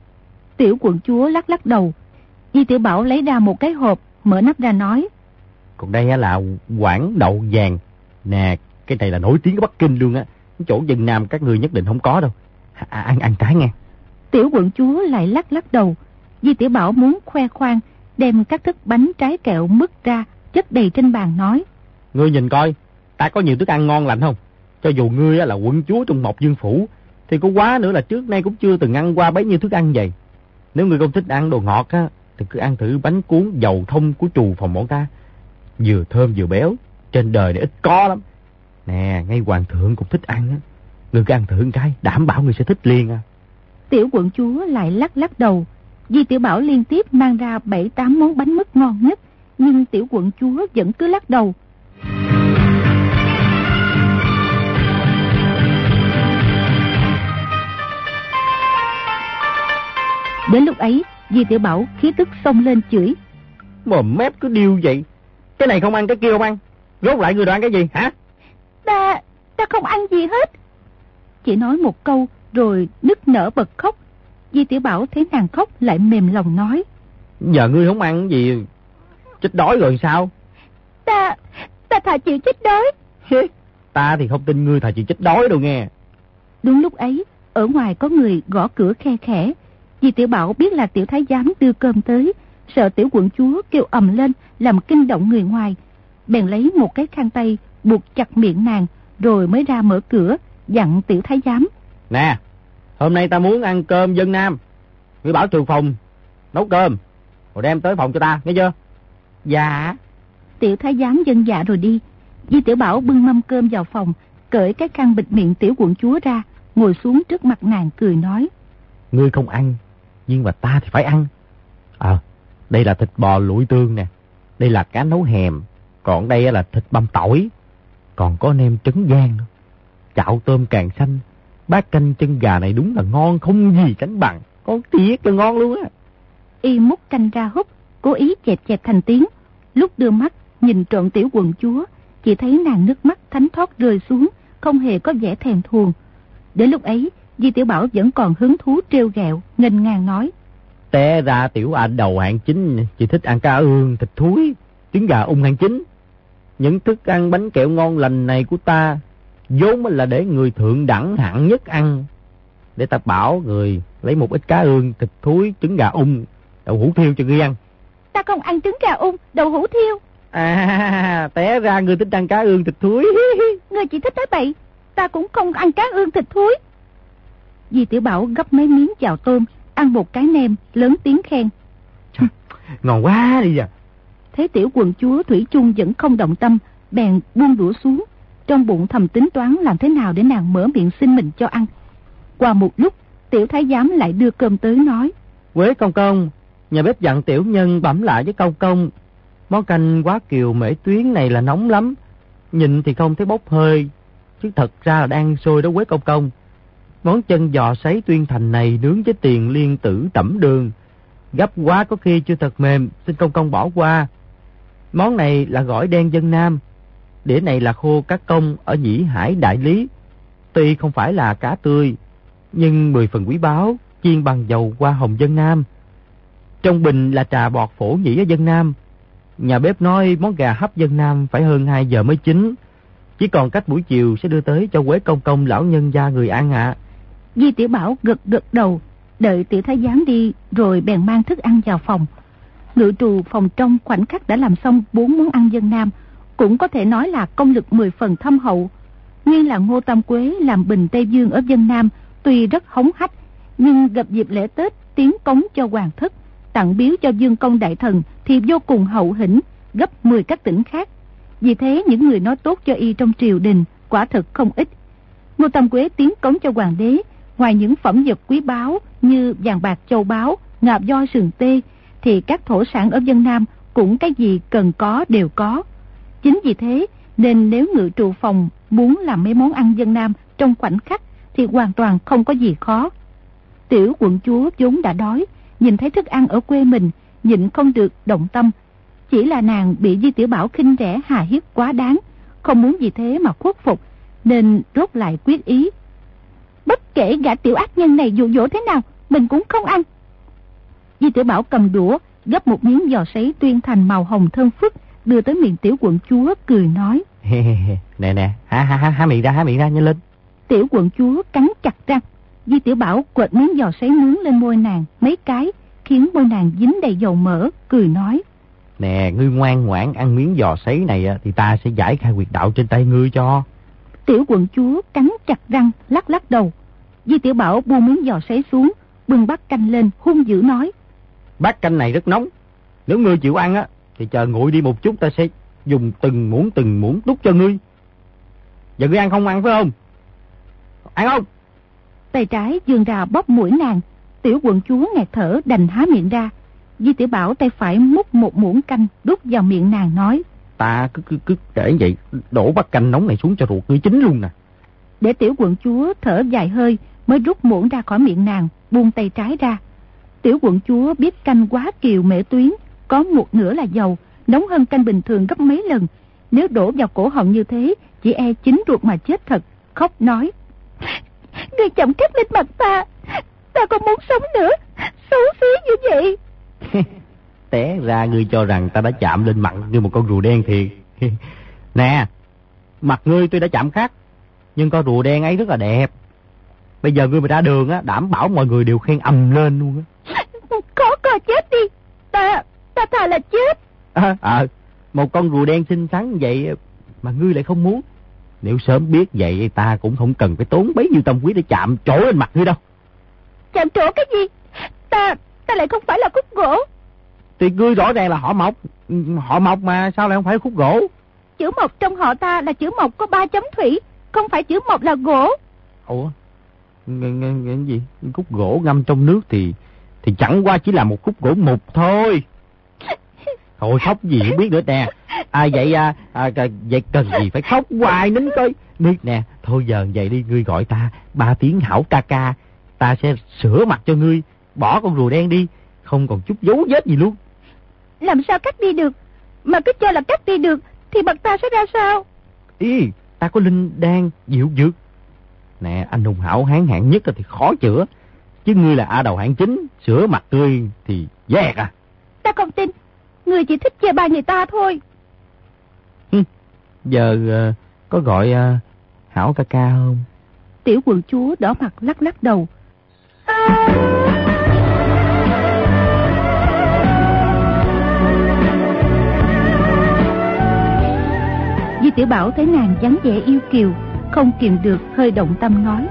Tiểu quận chúa lắc lắc đầu. Di Tiểu Bảo lấy ra một cái hộp, mở nắp ra nói: còn đây á là quảng đậu vàng, nè, cái này là nổi tiếng ở Bắc Kinh luôn á, chỗ dân Nam các người nhất định không có đâu, à, ăn ăn cái nghe. Tiểu quận chúa lại lắc lắc đầu. Di Tiểu Bảo muốn khoe khoang, đem các thức bánh trái kẹo mứt ra chất đầy trên bàn, nói: ngươi nhìn coi, ta có nhiều thức ăn ngon lành không? Cho dù ngươi á là quận chúa trong Mộc Dương phủ, thì có quá nữa là trước nay cũng chưa từng ăn qua bấy nhiêu thức ăn vậy. Nếu ngươi không thích ăn đồ ngọt á, thì cứ ăn thử bánh cuốn dầu thông của trù phòng bọn ta, vừa thơm vừa béo, trên đời này ít có lắm. Nè, ngay hoàng thượng cũng thích ăn á, ngươi cứ ăn thử một cái, đảm bảo ngươi sẽ thích liền à. Tiểu quận chúa lại lắc lắc đầu. Di Tiểu Bảo liên tiếp mang ra bảy tám món bánh mứt ngon nhất, nhưng tiểu quận chúa vẫn cứ lắc đầu. Đến lúc ấy, Di Tiểu Bảo khí tức xông lên chửi: mồm mép cứ điêu vậy, cái này không ăn cái kia không ăn, rốt lại người đó ăn cái gì hả? Ta, ta không ăn gì hết. Chỉ nói một câu rồi nức nở bật khóc. Di Tiểu Bảo thấy nàng khóc lại mềm lòng nói: giờ ngươi không ăn gì, chết đói rồi sao? Ta, ta thà chịu chết đói. Ta thì không tin ngươi thà chịu chết đói đâu nghe. Đúng lúc ấy, ở ngoài có người gõ cửa khe khẽ. Di Tiểu Bảo biết là tiểu thái giám đưa cơm tới, sợ tiểu quận chúa kêu ầm lên làm kinh động người ngoài, bèn lấy một cái khăn tay buộc chặt miệng nàng, rồi mới ra mở cửa, dặn tiểu thái giám. Nè, hôm nay ta muốn ăn cơm dân Nam. Ngươi bảo trường phòng nấu cơm, rồi đem tới phòng cho ta, nghe chưa? Dạ. Tiểu thái giám dân dạ rồi đi. Di Tiểu Bảo bưng mâm cơm vào phòng, cởi cái khăn bịt miệng tiểu quận chúa ra, ngồi xuống trước mặt nàng cười nói. Ngươi không ăn, nhưng mà ta thì phải ăn. Ờ, à, đây là thịt bò lụi tương nè, đây là cá nấu hèm, còn đây là thịt băm tỏi, còn có nem trứng giang, chạo tôm càng xanh, bát canh chân gà này đúng là ngon không gì sánh bằng, con thiệt là ngon luôn á. Y múc canh ra húp, cố ý chẹp chẹp thành tiếng, lúc đưa mắt nhìn trộn tiểu quận chúa, chỉ thấy nàng nước mắt thánh thót rơi xuống, không hề có vẻ thèm thuồng. Đến lúc ấy, Di Tiểu Bảo vẫn còn hứng thú trêu ghẹo, nghênh ngang nói. Té ra tiểu anh đầu hạng chính, chỉ thích ăn cá ương, thịt thúi, trứng gà ung hạng chính. Những thức ăn bánh kẹo ngon lành này của ta, vốn là để người thượng đẳng hạng nhất ăn. Để ta bảo người lấy một ít cá ương, thịt thúi, trứng gà ung, đậu hũ thiêu cho ngươi ăn. Ta không ăn trứng gà ung, đậu hũ thiêu. À, té ra ngươi thích ăn cá ương thịt thúi. Ngươi chỉ thích nói bậy, ta cũng không ăn cá ương thịt thúi. Di Tiểu Bảo gấp mấy miếng chào tôm, ăn một cái nem, lớn tiếng khen. Trời, ngon quá đi à. Thấy tiểu quận chúa thủy chung vẫn không động tâm, bèn buông đũa xuống, trong bụng thầm tính toán làm thế nào để nàng mở miệng xin mình cho ăn. Qua một lúc, tiểu thái giám lại đưa cơm tới nói. Quế công công, nhà bếp dặn tiểu nhân bẩm lại với công công, món canh quá kiều mễ tuyến này là nóng lắm, nhìn thì không thấy bốc hơi, chứ thật ra là đang sôi đó Quế công công. Món chân giò sấy tuyên thành này nướng với tiền liên tử tẩm đường, gấp quá có khi chưa thật mềm, xin công công bỏ qua. Món này là gỏi đen dân Nam, đĩa này là khô cá công ở Nhĩ Hải Đại Lý. Tuy không phải là cá tươi, nhưng mười phần quý báu, chiên bằng dầu hoa hồng dân Nam. Trong bình là trà bọt phổ nhĩ ở dân Nam. Nhà bếp nói món gà hấp dân Nam phải hơn hai giờ mới chín, chỉ còn cách buổi chiều sẽ đưa tới cho Quế công công lão nhân gia người ăn ạ. À. Di Tiểu Bảo gật gật đầu, đợi tiểu thái giám đi rồi bèn mang thức ăn vào phòng. Ngự trù phòng trong khoảnh khắc đã làm xong bốn món ăn dân Nam, cũng có thể nói là công lực mười phần thâm hậu. Nguyên là Ngô Tam Quế làm bình Tây Dương ở dân Nam, tuy rất hống hách, nhưng gặp dịp lễ Tết tiến cống cho hoàng thất, tặng biếu cho Dương công đại thần thì vô cùng hậu hĩnh, gấp mười các tỉnh khác. Vì thế những người nói tốt cho y trong triều đình quả thực không ít. Ngô Tam Quế tiến cống cho hoàng đế, ngoài những phẩm vật quý báu như vàng bạc châu báu, ngà voi sừng tê, thì các thổ sản ở dân Nam cũng cái gì cần có đều có. Chính vì thế nên nếu ngự trụ phòng muốn làm mấy món ăn dân Nam trong khoảnh khắc thì hoàn toàn không có gì khó. Tiểu quận chúa vốn đã đói, nhìn thấy thức ăn ở quê mình, nhịn không được động tâm. Chỉ là nàng bị Di Tiểu Bảo khinh rẻ hà hiếp quá đáng, không muốn vì thế mà khuất phục, nên rốt lại quyết ý. Bất kể gã tiểu ác nhân này dụ dỗ thế nào, mình cũng không ăn. Di Tiểu Bảo cầm đũa, gấp một miếng giò sấy tuyên thành màu hồng thơm phức, đưa tới miệng tiểu quận chúa cười nói. Nè nè, há há há há miệng ra, há miệng ra nhanh lên. Tiểu quận chúa cắn chặt răng. Di Tiểu Bảo quệt miếng giò sấy nướng lên môi nàng mấy cái, khiến môi nàng dính đầy dầu mỡ, cười nói. Nè, ngươi ngoan ngoãn ăn miếng giò sấy này thì ta sẽ giải khai huyệt đạo trên tay ngươi cho. Tiểu quận chúa cắn chặt răng, lắc lắc đầu. Di Tiểu Bảo buông miếng giò sấy xuống, bưng bát canh lên, hung dữ nói. Bát canh này rất nóng, nếu ngươi chịu ăn á thì chờ nguội đi một chút, ta sẽ dùng từng muỗng từng muỗng đút cho ngươi. Giờ ngươi ăn không ăn phải không? Ăn không? Tay trái vươn ra bóp mũi nàng. Tiểu quận chúa nghẹt thở đành há miệng ra. Di Tiểu Bảo tay phải múc một muỗng canh đút vào miệng nàng nói. Ta cứ cứ cứ để vậy, đổ bát canh nóng này xuống cho ruột ngươi chín luôn nè. Để tiểu quận chúa thở dài hơi mới rút muỗng ra khỏi miệng nàng, buông tay trái ra. Tiểu quận chúa biết canh quá kiều mễ tuyến, có một nửa là dầu, nóng hơn canh bình thường gấp mấy lần. Nếu đổ vào cổ họng như thế, chỉ e chín ruột mà chết thật, khóc nói. Ngươi chậm cắt lên mặt ta, ta không muốn sống nữa, xấu xí như vậy. Té ra ngươi cho rằng ta đã chạm lên mặt như một con rùa đen thiệt. Nè, mặt ngươi tuy đã chạm khắc, nhưng con rùa đen ấy rất là đẹp. Bây giờ ngươi mà ra đường á, đảm bảo mọi người đều khen ầm lên luôn á. Khó coi chết đi, ta, ta thà là chết. À, à, Một con rùa đen xinh xắn vậy mà ngươi lại không muốn. Nếu sớm biết vậy ta cũng không cần phải tốn bấy nhiêu tâm huyết để chạm trổ lên mặt ngươi đâu. Chạm trổ cái gì? Ta, ta lại không phải là khúc gỗ. Thì ngươi rõ ràng là họ Mộc. Họ Mộc mà sao lại không phải khúc gỗ? Chữ Mộc trong họ ta là chữ Mộc có ba chấm thủy, không phải chữ Mộc là gỗ. Ủa? Cái gì? Khúc gỗ ngâm trong nước thì thì chẳng qua chỉ là một khúc gỗ mục thôi. Thôi khóc gì không biết nữa nè. À vậy à, à vậy cần gì phải khóc hoài nín coi. Biết nè, thôi giờ vậy đi, ngươi gọi ta ba tiếng Hảo ca ca, ta sẽ sửa mặt cho ngươi, bỏ con rùa đen đi, không còn chút dấu vết gì luôn. Làm sao cắt đi được? Mà cứ cho là cắt đi được thì mặt ta sẽ ra sao? Ý, ta có linh đan diệu dược. Nè, anh hùng hảo hán hạng nhất thì khó chữa, chứ ngươi là A đầu hạng chính, sửa mặt ngươi thì dẹt à. Ta không tin, ngươi chỉ thích chê bai người ta thôi. Hừ, giờ uh, có gọi uh, Hảo ca ca không? Tiểu quận chúa đỏ mặt lắc lắc đầu. Di Tiểu Bảo thấy nàng dáng vẻ yêu kiều, không kìm được hơi động tâm nói: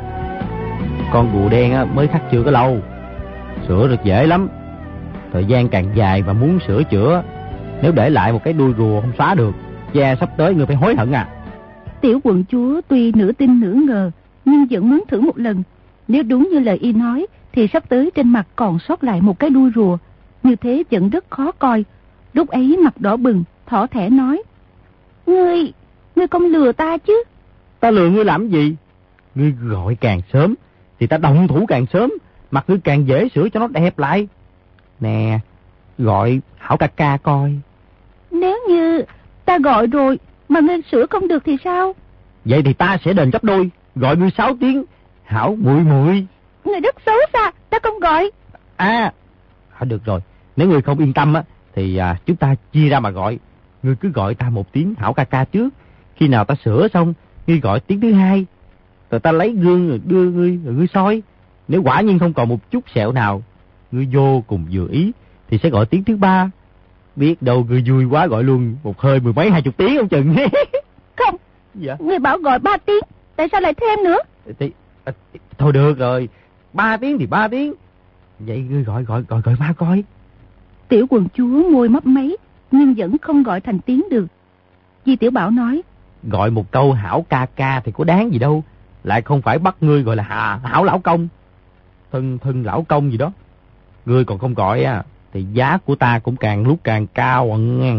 Con rùa đen á, mới thắt chưa có lâu, sửa được dễ lắm. Thời gian càng dài và muốn sửa chữa, nếu để lại một cái đuôi rùa không xóa được, cha sắp tới người phải hối hận à. Tiểu quận chúa tuy nửa tin nửa ngờ, nhưng vẫn muốn thử một lần. Nếu đúng như lời y nói thì sắp tới trên mặt còn sót lại một cái đuôi rùa, như thế vẫn rất khó coi. Lúc ấy mặt đỏ bừng, thỏ thẻ nói: Ngươi, ngươi không lừa ta chứ? Ta lừa ngươi làm gì? Ngươi gọi càng sớm thì ta động thủ càng sớm, mặt ngươi càng dễ sửa cho nó đẹp lại. Nè, gọi Hảo ca ca coi. Nếu như ta gọi rồi mà ngươi sửa không được thì sao? Vậy thì ta sẽ đền gấp đôi, gọi ngươi sáu tiếng Hảo muội muội. Ngươi rất xấu xa, ta không gọi. À, à được rồi, nếu ngươi không yên tâm á thì à, chúng ta chia ra mà gọi. Ngươi cứ gọi ta một tiếng Hảo ca ca trước, khi nào ta sửa xong ngươi gọi tiếng thứ hai, rồi ta lấy gương rồi đưa ngươi rồi ngươi soi. Nếu quả nhiên không còn một chút sẹo nào, ngươi vô cùng vừa ý thì sẽ gọi tiếng thứ ba. Biết đâu ngươi vui quá gọi luôn một hơi mười mấy hai chục tiếng không chừng. Không, dạ. Ngươi bảo gọi ba tiếng, tại sao lại thêm nữa? Thì, à, thôi được rồi, ba tiếng thì ba tiếng. Vậy ngươi gọi gọi gọi gọi ba coi. Tiểu quần chúa môi mấp máy nhưng vẫn không gọi thành tiếng được. Di Tiểu Bảo nói: Gọi một câu Hảo ca ca thì có đáng gì đâu, lại không phải bắt ngươi gọi là hà, Hảo lão công, thân thân lão công gì đó. Ngươi còn không gọi á thì giá của ta cũng càng lúc càng cao.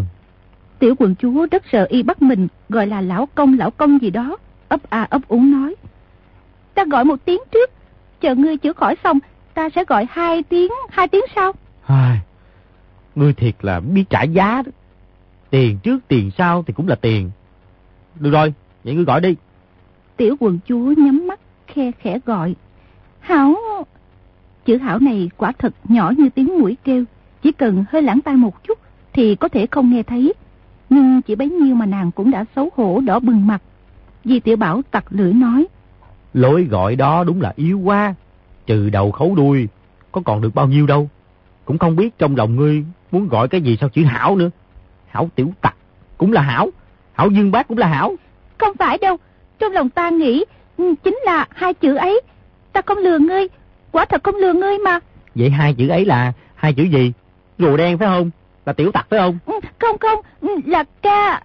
Tiểu quận chúa rất sợ y bắt mình gọi là lão công lão công gì đó, ấp a ấp úng nói: Ta gọi một tiếng trước, chờ ngươi chữa khỏi xong ta sẽ gọi hai tiếng, hai tiếng sau. Ai, ngươi thiệt là biết trả giá đó. Tiền trước tiền sau thì cũng là tiền. Được rồi, vậy ngươi gọi đi. Tiểu quận chúa nhắm mắt khe khẽ gọi: Hảo. Chữ Hảo này quả thật nhỏ như tiếng muỗi kêu, chỉ cần hơi lãng tai một chút thì có thể không nghe thấy. Nhưng chỉ bấy nhiêu mà nàng cũng đã xấu hổ đỏ bừng mặt. Di Tiểu Bảo tặc lưỡi nói: Lối gọi đó đúng là yếu quá, trừ đầu khấu đuôi có còn được bao nhiêu đâu. Cũng không biết trong lòng ngươi muốn gọi cái gì sau chữ Hảo nữa. Hảo tiểu tặc cũng là Hảo, Hảo Dương Bác cũng là Hảo. Không phải đâu, trong lòng ta nghĩ chính là hai chữ ấy. Ta không lừa ngươi, quả thật không lừa ngươi mà. Vậy hai chữ ấy là hai chữ gì? Rùa đen phải không? Là tiểu tặc phải không? Không không, là ca.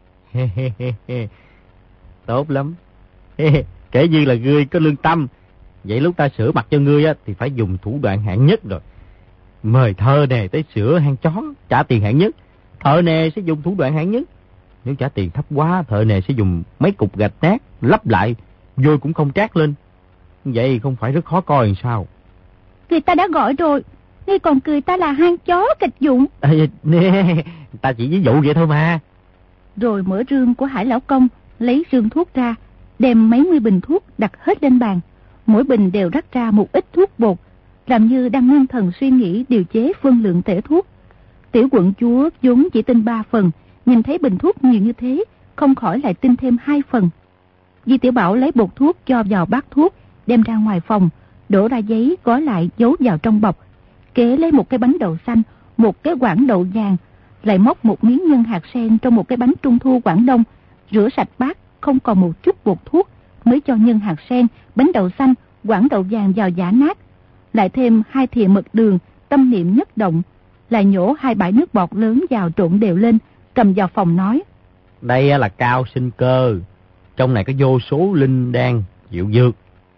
Tốt lắm. Kể như là ngươi có lương tâm. Vậy lúc ta sửa mặt cho ngươi á thì phải dùng thủ đoạn hạng nhất rồi. Mời thợ nè tới sửa hang chó, trả tiền hạng nhất. Thợ nè sẽ dùng thủ đoạn hạng nhất. Nếu trả tiền thấp quá, thợ nè sẽ dùng mấy cục gạch nát lắp lại, vôi cũng không trát lên. Vậy không phải rất khó coi làm sao? Người ta đã gọi rồi, ngươi còn cười ta là hang chó kịch dụng. À, nè, ta chỉ ví dụ vậy thôi mà. Rồi mở rương của Hải lão công, lấy rương thuốc ra, đem mấy mươi bình thuốc đặt hết lên bàn. Mỗi bình đều rắc ra một ít thuốc bột, làm như đang ngưng thần suy nghĩ điều chế phân lượng tể thuốc. Tiểu quận chúa vốn chỉ tin ba phần, nhìn thấy bình thuốc nhiều như thế, không khỏi lại tin thêm hai phần. Di Tiểu Bảo lấy bột thuốc cho vào bát thuốc, đem ra ngoài phòng, đổ ra giấy gói lại giấu vào trong bọc. Kế lấy một cái bánh đậu xanh, một cái quảng đậu vàng, lại móc một miếng nhân hạt sen trong một cái bánh trung thu Quảng Đông, rửa sạch bát không còn một chút bột thuốc, mới cho nhân hạt sen, bánh đậu xanh, quảng đậu vàng vào giã nát, lại thêm hai thìa mật đường, tâm niệm nhất động, lại nhổ hai bãi nước bọt lớn vào trộn đều lên, cầm vào phòng nói: Đây là cao sinh cơ, trong này có vô số linh đan, diệu dược.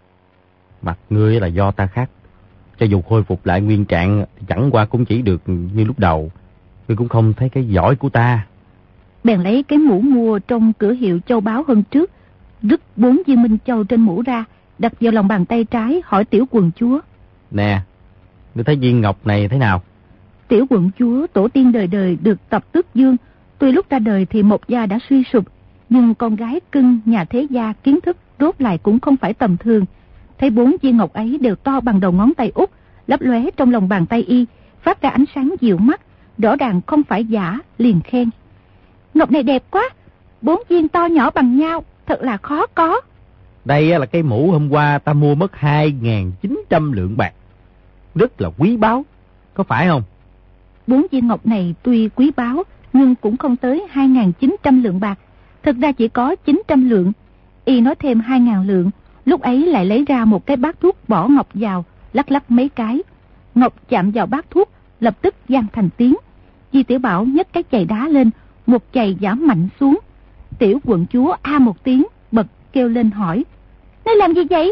Mặt ngươi là do ta khắc, cho dù khôi phục lại nguyên trạng, chẳng qua cũng chỉ được như lúc đầu. Ngươi cũng không thấy cái giỏi của ta. Bèn lấy cái mũ mua trong cửa hiệu châu báu hôm trước, rứt bốn viên minh châu trên mũ ra, đặt vào lòng bàn tay trái, hỏi tiểu quận chúa: Nè, ngươi thấy viên ngọc này thế nào? Tiểu quận chúa tổ tiên đời đời được tập tước dương, tuy lúc ra đời thì một gia đã suy sụp, nhưng con gái cưng nhà thế gia kiến thức rốt lại cũng không phải tầm thường. Thấy bốn viên ngọc ấy đều to bằng đầu ngón tay út, lấp lóe trong lòng bàn tay y, phát ra ánh sáng dịu mắt, rõ ràng không phải giả, liền khen: Ngọc này đẹp quá, bốn viên to nhỏ bằng nhau, thật là khó có. Đây là cái mũ hôm qua ta mua mất hai nghìn chín trăm lượng bạc, rất là quý báu, có phải không? Bốn viên ngọc này tuy quý báu nhưng cũng không tới hai nghìn chín trăm lượng bạc, thực ra chỉ có chín trăm lượng. Y nói thêm hai nghìn lượng, lúc ấy lại lấy ra một cái bát thuốc bỏ ngọc vào, lắc lắc mấy cái. Ngọc chạm vào bát thuốc, lập tức vang thành tiếng. Di Tiểu Bảo nhấc cái chày đá lên, một chày giảm mạnh xuống. Tiểu quận chúa a một tiếng, bật kêu lên hỏi: Ngươi làm gì vậy?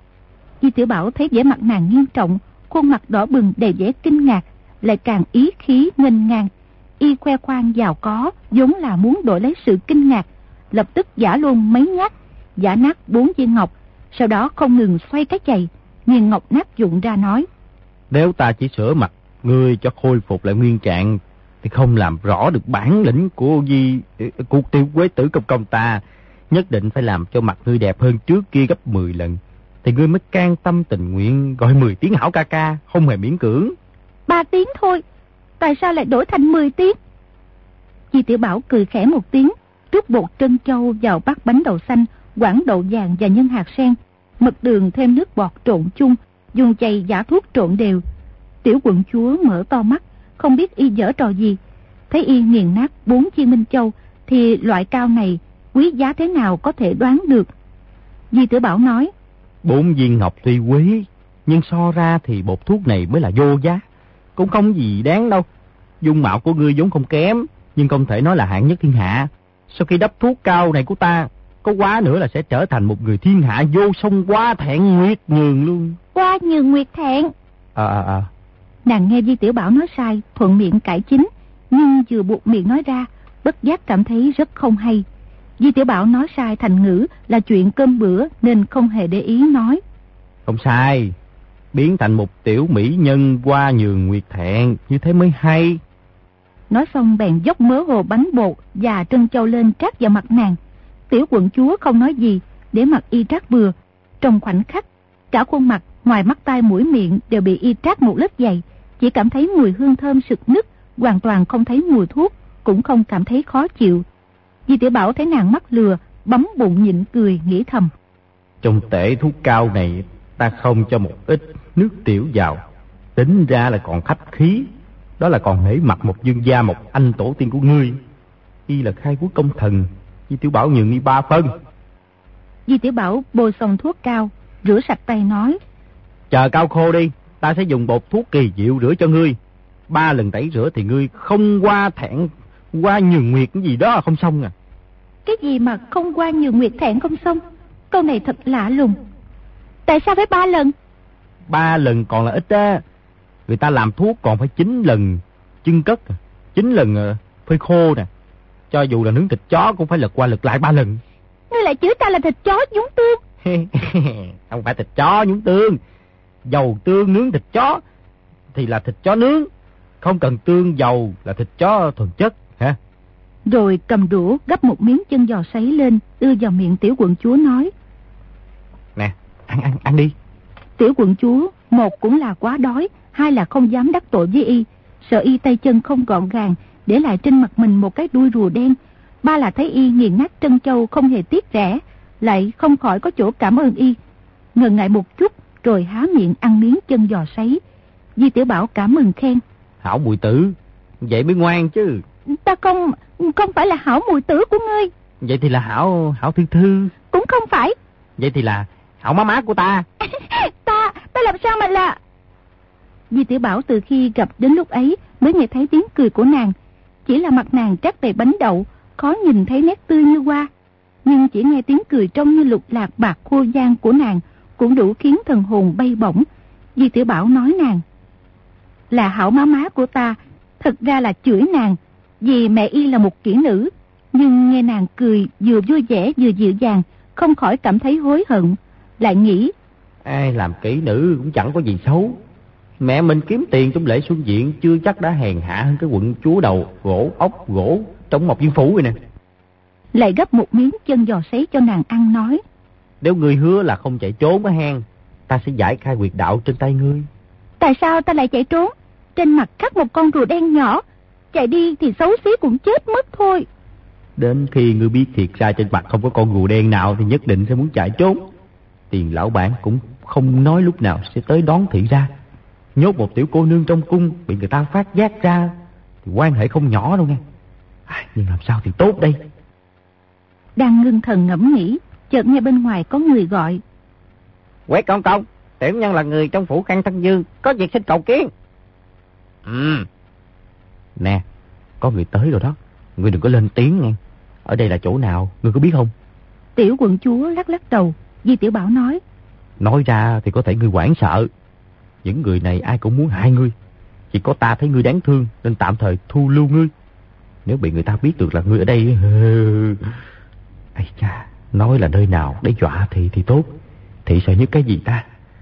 Di Tiểu Bảo thấy vẻ mặt nàng nghiêm trọng, khuôn mặt đỏ bừng đầy vẻ kinh ngạc, lại càng ý khí nghênh ngang. Y khoe khoang giàu có, vốn là muốn đổi lấy sự kinh ngạc, lập tức giả luôn mấy nhát, giả nát bốn viên ngọc, sau đó không ngừng xoay cái chày, nghiền ngọc nát vụn ra nói: Nếu ta chỉ sửa mặt ngươi cho khôi phục lại nguyên trạng, thì không làm rõ được bản lĩnh của di của Tiểu Quế Tử công công ta. Nhất định phải làm cho mặt ngươi đẹp hơn trước kia gấp mười lần, thì ngươi mới can tâm tình nguyện gọi mười tiếng hảo ca ca, không hề miễn cưỡng. Ba tiếng thôi, tại sao lại đổi thành mười tiếng? Di Tiểu Bảo cười khẽ một tiếng, trút bột trân châu vào bát bánh đậu xanh, quảng đậu vàng và nhân hạt sen, mật đường thêm nước bọt trộn chung, dùng chày giả thuốc trộn đều. Tiểu quận chúa mở to mắt, không biết y giở trò gì. Thấy y nghiền nát bốn viên minh châu, thì loại cao này quý giá thế nào có thể đoán được. Di Tiểu Bảo nói: Bốn viên ngọc tuy quý, nhưng so ra thì bột thuốc này mới là vô giá, cũng không gì đáng đâu. Dung mạo của ngươi vốn không kém, nhưng không thể nói là hạng nhất thiên hạ. Sau khi đắp thuốc cao này của ta, có quá nữa là sẽ trở thành một người thiên hạ vô song Hoa Thẹn Nguyệt Nhường luôn. Hoa Nhường Nguyệt Thẹn. À à à. Nàng nghe Di Tiểu Bảo nói sai, thuận miệng cải chính, nhưng vừa buộc miệng nói ra, bất giác cảm thấy rất không hay. Di Tiểu Bảo nói sai thành ngữ là chuyện cơm bữa, nên không hề để ý nói: Không sai, biến thành một tiểu mỹ nhân Hoa Nhường Nguyệt Thẹn, như thế mới hay. Nói xong bèn dốc mớ hồ bánh bột và trân châu lên trát vào mặt nàng. Tiểu quận chúa không nói gì, để mặt y trát bừa. Trong khoảnh khắc, cả khuôn mặt ngoài mắt tai mũi miệng đều bị y trát một lớp dày, chỉ cảm thấy mùi hương thơm sực nức, hoàn toàn không thấy mùi thuốc, cũng không cảm thấy khó chịu. Di Tiểu Bảo thấy nàng mắc lừa, bấm bụng nhịn cười, nghĩ thầm: Trong tể thuốc cao này, ta không cho một ít nước tiểu vào, tính ra là còn khách khí. Đó là còn nể mặt một dương gia, một anh tổ tiên của ngươi. Y là khai quốc công thần, Di Tiểu Bảo nhường y ba phân. Di Tiểu Bảo bôi xong thuốc cao, rửa sạch tay nói: Chờ cao khô đi, ta sẽ dùng bột thuốc kỳ diệu rửa cho ngươi. Ba lần tẩy rửa thì ngươi không Hoa Thẹn, Hoa Nhường Nguyệt cái gì đó không xong à. Cái gì mà không Hoa Nhường Nguyệt Thẹn không xong? Câu này thật lạ lùng. Tại sao phải ba lần? Ba lần còn là ít á. Người ta làm thuốc còn phải chín lần chưng cất, chín lần phơi khô nè. Cho dù là nướng thịt chó cũng phải lật qua lật lại ba lần. Ngươi lại chửi ta là thịt chó nhúng tương. Không phải thịt chó nhúng tương. Dầu tương nướng thịt chó thì là thịt chó nướng, không cần tương dầu là thịt chó thuần chất hả? Rồi cầm đũa gấp một miếng chân giò sấy lên, đưa vào miệng tiểu quận chúa nói: Nè, ăn ăn ăn đi. Tiểu quận chúa một cũng là quá đói, hai là không dám đắc tội với y, sợ y tay chân không gọn gàng, để lại trên mặt mình một cái đuôi rùa đen. Ba là thấy y nghiền nát trân châu không hề tiếc rẻ, lại không khỏi có chỗ cảm ơn y. Ngần ngại một chút, rồi há miệng ăn miếng chân giò sấy. Di Tiểu Bảo cảm mừng khen: Hảo muội tử, vậy mới ngoan chứ. Ta không Không phải là Hảo mùi tử của ngươi. Vậy thì là Hảo Hảo Thư Thư. Cũng không phải. Vậy thì là Hảo má má của ta. Ta Ta làm sao mà là... Di Tiểu Bảo từ khi gặp đến lúc ấy mới nghe thấy tiếng cười của nàng. Chỉ là mặt nàng trát đầy bánh đậu, khó nhìn thấy nét tươi như hoa. Nhưng chỉ nghe tiếng cười trông như lục lạc bạc khô giang của nàng cũng đủ khiến thần hồn bay bổng. Di Tiểu Bảo nói nàng là Hảo má má của ta, thật ra là chửi nàng, vì mẹ y là một kỹ nữ. Nhưng nghe nàng cười vừa vui vẻ vừa dịu dàng, không khỏi cảm thấy hối hận. Lại nghĩ, ai làm kỹ nữ cũng chẳng có gì xấu. Mẹ mình kiếm tiền trong lễ xuân diện chưa chắc đã hèn hạ hơn cái quận chúa đầu gỗ ốc gỗ trong Mộc Viên Phủ rồi nè. Lại gấp một miếng chân giò sấy cho nàng ăn, nói, nếu ngươi hứa là không chạy trốn á hen, ta sẽ giải khai huyệt đạo trên tay ngươi. Tại sao ta lại chạy trốn? Trên mặt khắc một con rùa đen nhỏ, chạy đi thì xấu xí cũng chết mất thôi. Đến khi ngươi biết thiệt ra trên mặt không có con rùa đen nào thì nhất định sẽ muốn chạy trốn. Tiền lão bản cũng không nói lúc nào sẽ tới đón thị ra. Nhốt một tiểu cô nương trong cung bị người ta phát giác ra thì quan hệ không nhỏ đâu nghe. À, nhưng làm sao thì tốt đây? Đang ngưng thần ngẫm nghĩ, chợt nghe bên ngoài có người gọi. Quế công công, tiểu nhân là người trong phủ Khang Thân Dương, có việc xin cầu kiến. Ừ. Nè, có người tới rồi đó. Ngươi đừng có lên tiếng nghe. Ở đây là chỗ nào, ngươi có biết không? Tiểu quận chúa lắc lắc đầu. Di Tiểu Bảo nói, nói ra thì có thể ngươi hoảng sợ. Những người này ai cũng muốn hại ngươi. Chỉ có ta thấy ngươi đáng thương nên tạm thời thu lưu ngươi. Nếu bị người ta biết được là ngươi ở đây... Ây cha, nói là nơi nào để dọa thì thì tốt. Thị sợ nhất cái gì ta?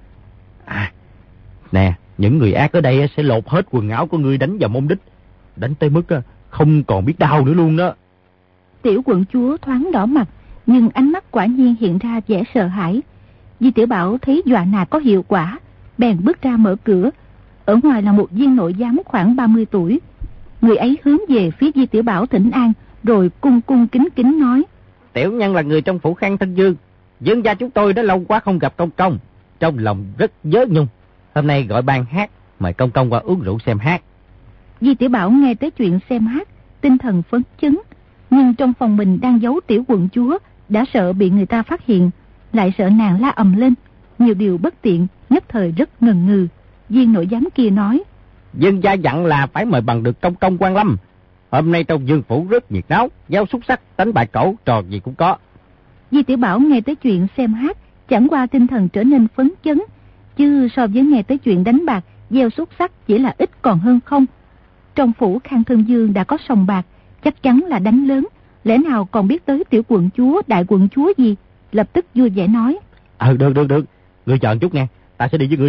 À, nè, những người ác ở đây sẽ lột hết quần áo của ngươi đánh vào mông đích. Đánh tới mức không còn biết đau nữa luôn đó. Tiểu quận chúa thoáng đỏ mặt, nhưng ánh mắt quả nhiên hiện ra vẻ sợ hãi. Di Tiểu Bảo thấy dọa nạt có hiệu quả, bèn bước ra mở cửa. Ở ngoài là một viên nội giám khoảng ba mươi tuổi. Người ấy hướng về phía Di Tiểu Bảo thỉnh an, rồi cung cung kính kính nói, tiểu nhân là người trong phủ Khang Thân Dương. Dương gia chúng tôi đã lâu quá không gặp công công, trong lòng rất nhớ nhung. Hôm nay gọi ban hát, mời công công qua uống rượu xem hát. Di Tiểu Bảo nghe tới chuyện xem hát, tinh thần phấn chấn. Nhưng trong phòng mình đang giấu tiểu quận chúa, đã sợ bị người ta phát hiện, lại sợ nàng la ầm lên, nhiều điều bất tiện, nhất thời rất ngần ngừ. Viên nội giám kia nói, Dương gia dặn là phải mời bằng được công công Quan Lâm. Hôm nay trong Dương phủ rất nhiệt náo, giao xúc sắc, đánh bài cẩu, trò gì cũng có. Di Tiểu Bảo nghe tới chuyện xem hát, chẳng qua tinh thần trở nên phấn chấn, chứ so với nghe tới chuyện đánh bạc, gieo xúc sắc chỉ là ít còn hơn không. Trong phủ Khang Thân Dương đã có sòng bạc, chắc chắn là đánh lớn, lẽ nào còn biết tới tiểu quận chúa, đại quận chúa gì. Lập tức vui vẻ nói, Ờ được được được, ngươi chờ một chút nghe, ta sẽ đi với ngươi.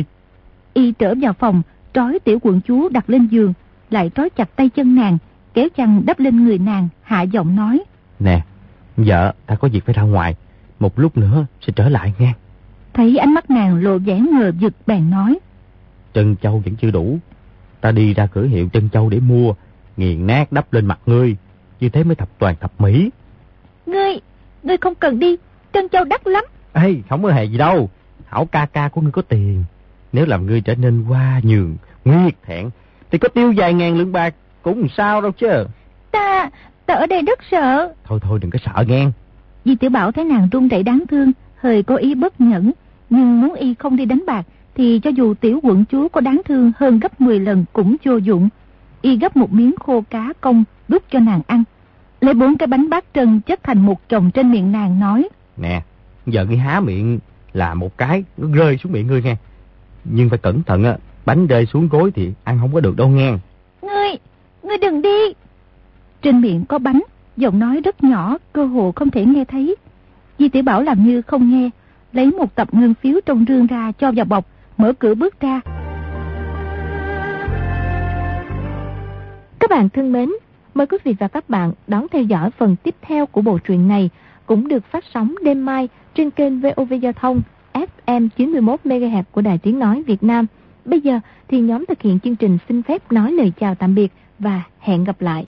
Y trở vào phòng, trói tiểu quận chúa đặt lên giường, lại trói chặt tay chân nàng, kéo chăn đắp lên người nàng, hạ giọng nói, nè, vợ ta có việc phải ra ngoài, một lúc nữa sẽ trở lại nghe. Thấy ánh mắt nàng lộ vẻ ngờ vực, bèn nói, Trân châu vẫn chưa đủ, ta đi ra cửa hiệu trân châu để mua, nghiền nát đắp lên mặt ngươi, như thế mới thập toàn thập mỹ. Ngươi, ngươi không cần đi, trân châu đắt lắm. Ê, không có hề gì đâu, Hảo ca ca của ngươi có tiền, nếu làm ngươi trở nên hoa nhường, nguyệt thẹn, thì có tiêu vài ngàn lượng bạc cũng sao đâu chứ. Ta, ta ở đây rất sợ. Thôi thôi đừng có sợ nghe. Di Tiểu Bảo thấy nàng run rẩy đáng thương, hơi có ý bất nhẫn, nhưng muốn y không đi đánh bạc thì cho dù tiểu quận chúa có đáng thương hơn gấp mười lần cũng vô dụng. Y gấp một miếng khô cá công đút cho nàng ăn, lấy bốn cái bánh bát trân chất thành một chồng trên miệng nàng, nói, nè, giờ ngươi há miệng là một cái nó rơi xuống miệng ngươi nghe, nhưng phải cẩn thận á, bánh rơi xuống gối thì ăn không có được đâu nghe. Ngươi, ngươi đừng đi. Trên miệng có bánh, giọng nói rất nhỏ, cơ hồ không thể nghe thấy. Di Tiểu Bảo làm như không nghe, lấy một tập ngân phiếu trong rương ra cho vào bọc, mở cửa bước ra. Các bạn thân mến, mời quý vị và các bạn đón theo dõi phần tiếp theo của bộ truyện này, cũng được phát sóng đêm mai trên kênh vê o vê Giao thông ép em chín mươi mốt mê ga héc của Đài Tiếng Nói Việt Nam. Bây giờ thì nhóm thực hiện chương trình xin phép nói lời chào tạm biệt và hẹn gặp lại.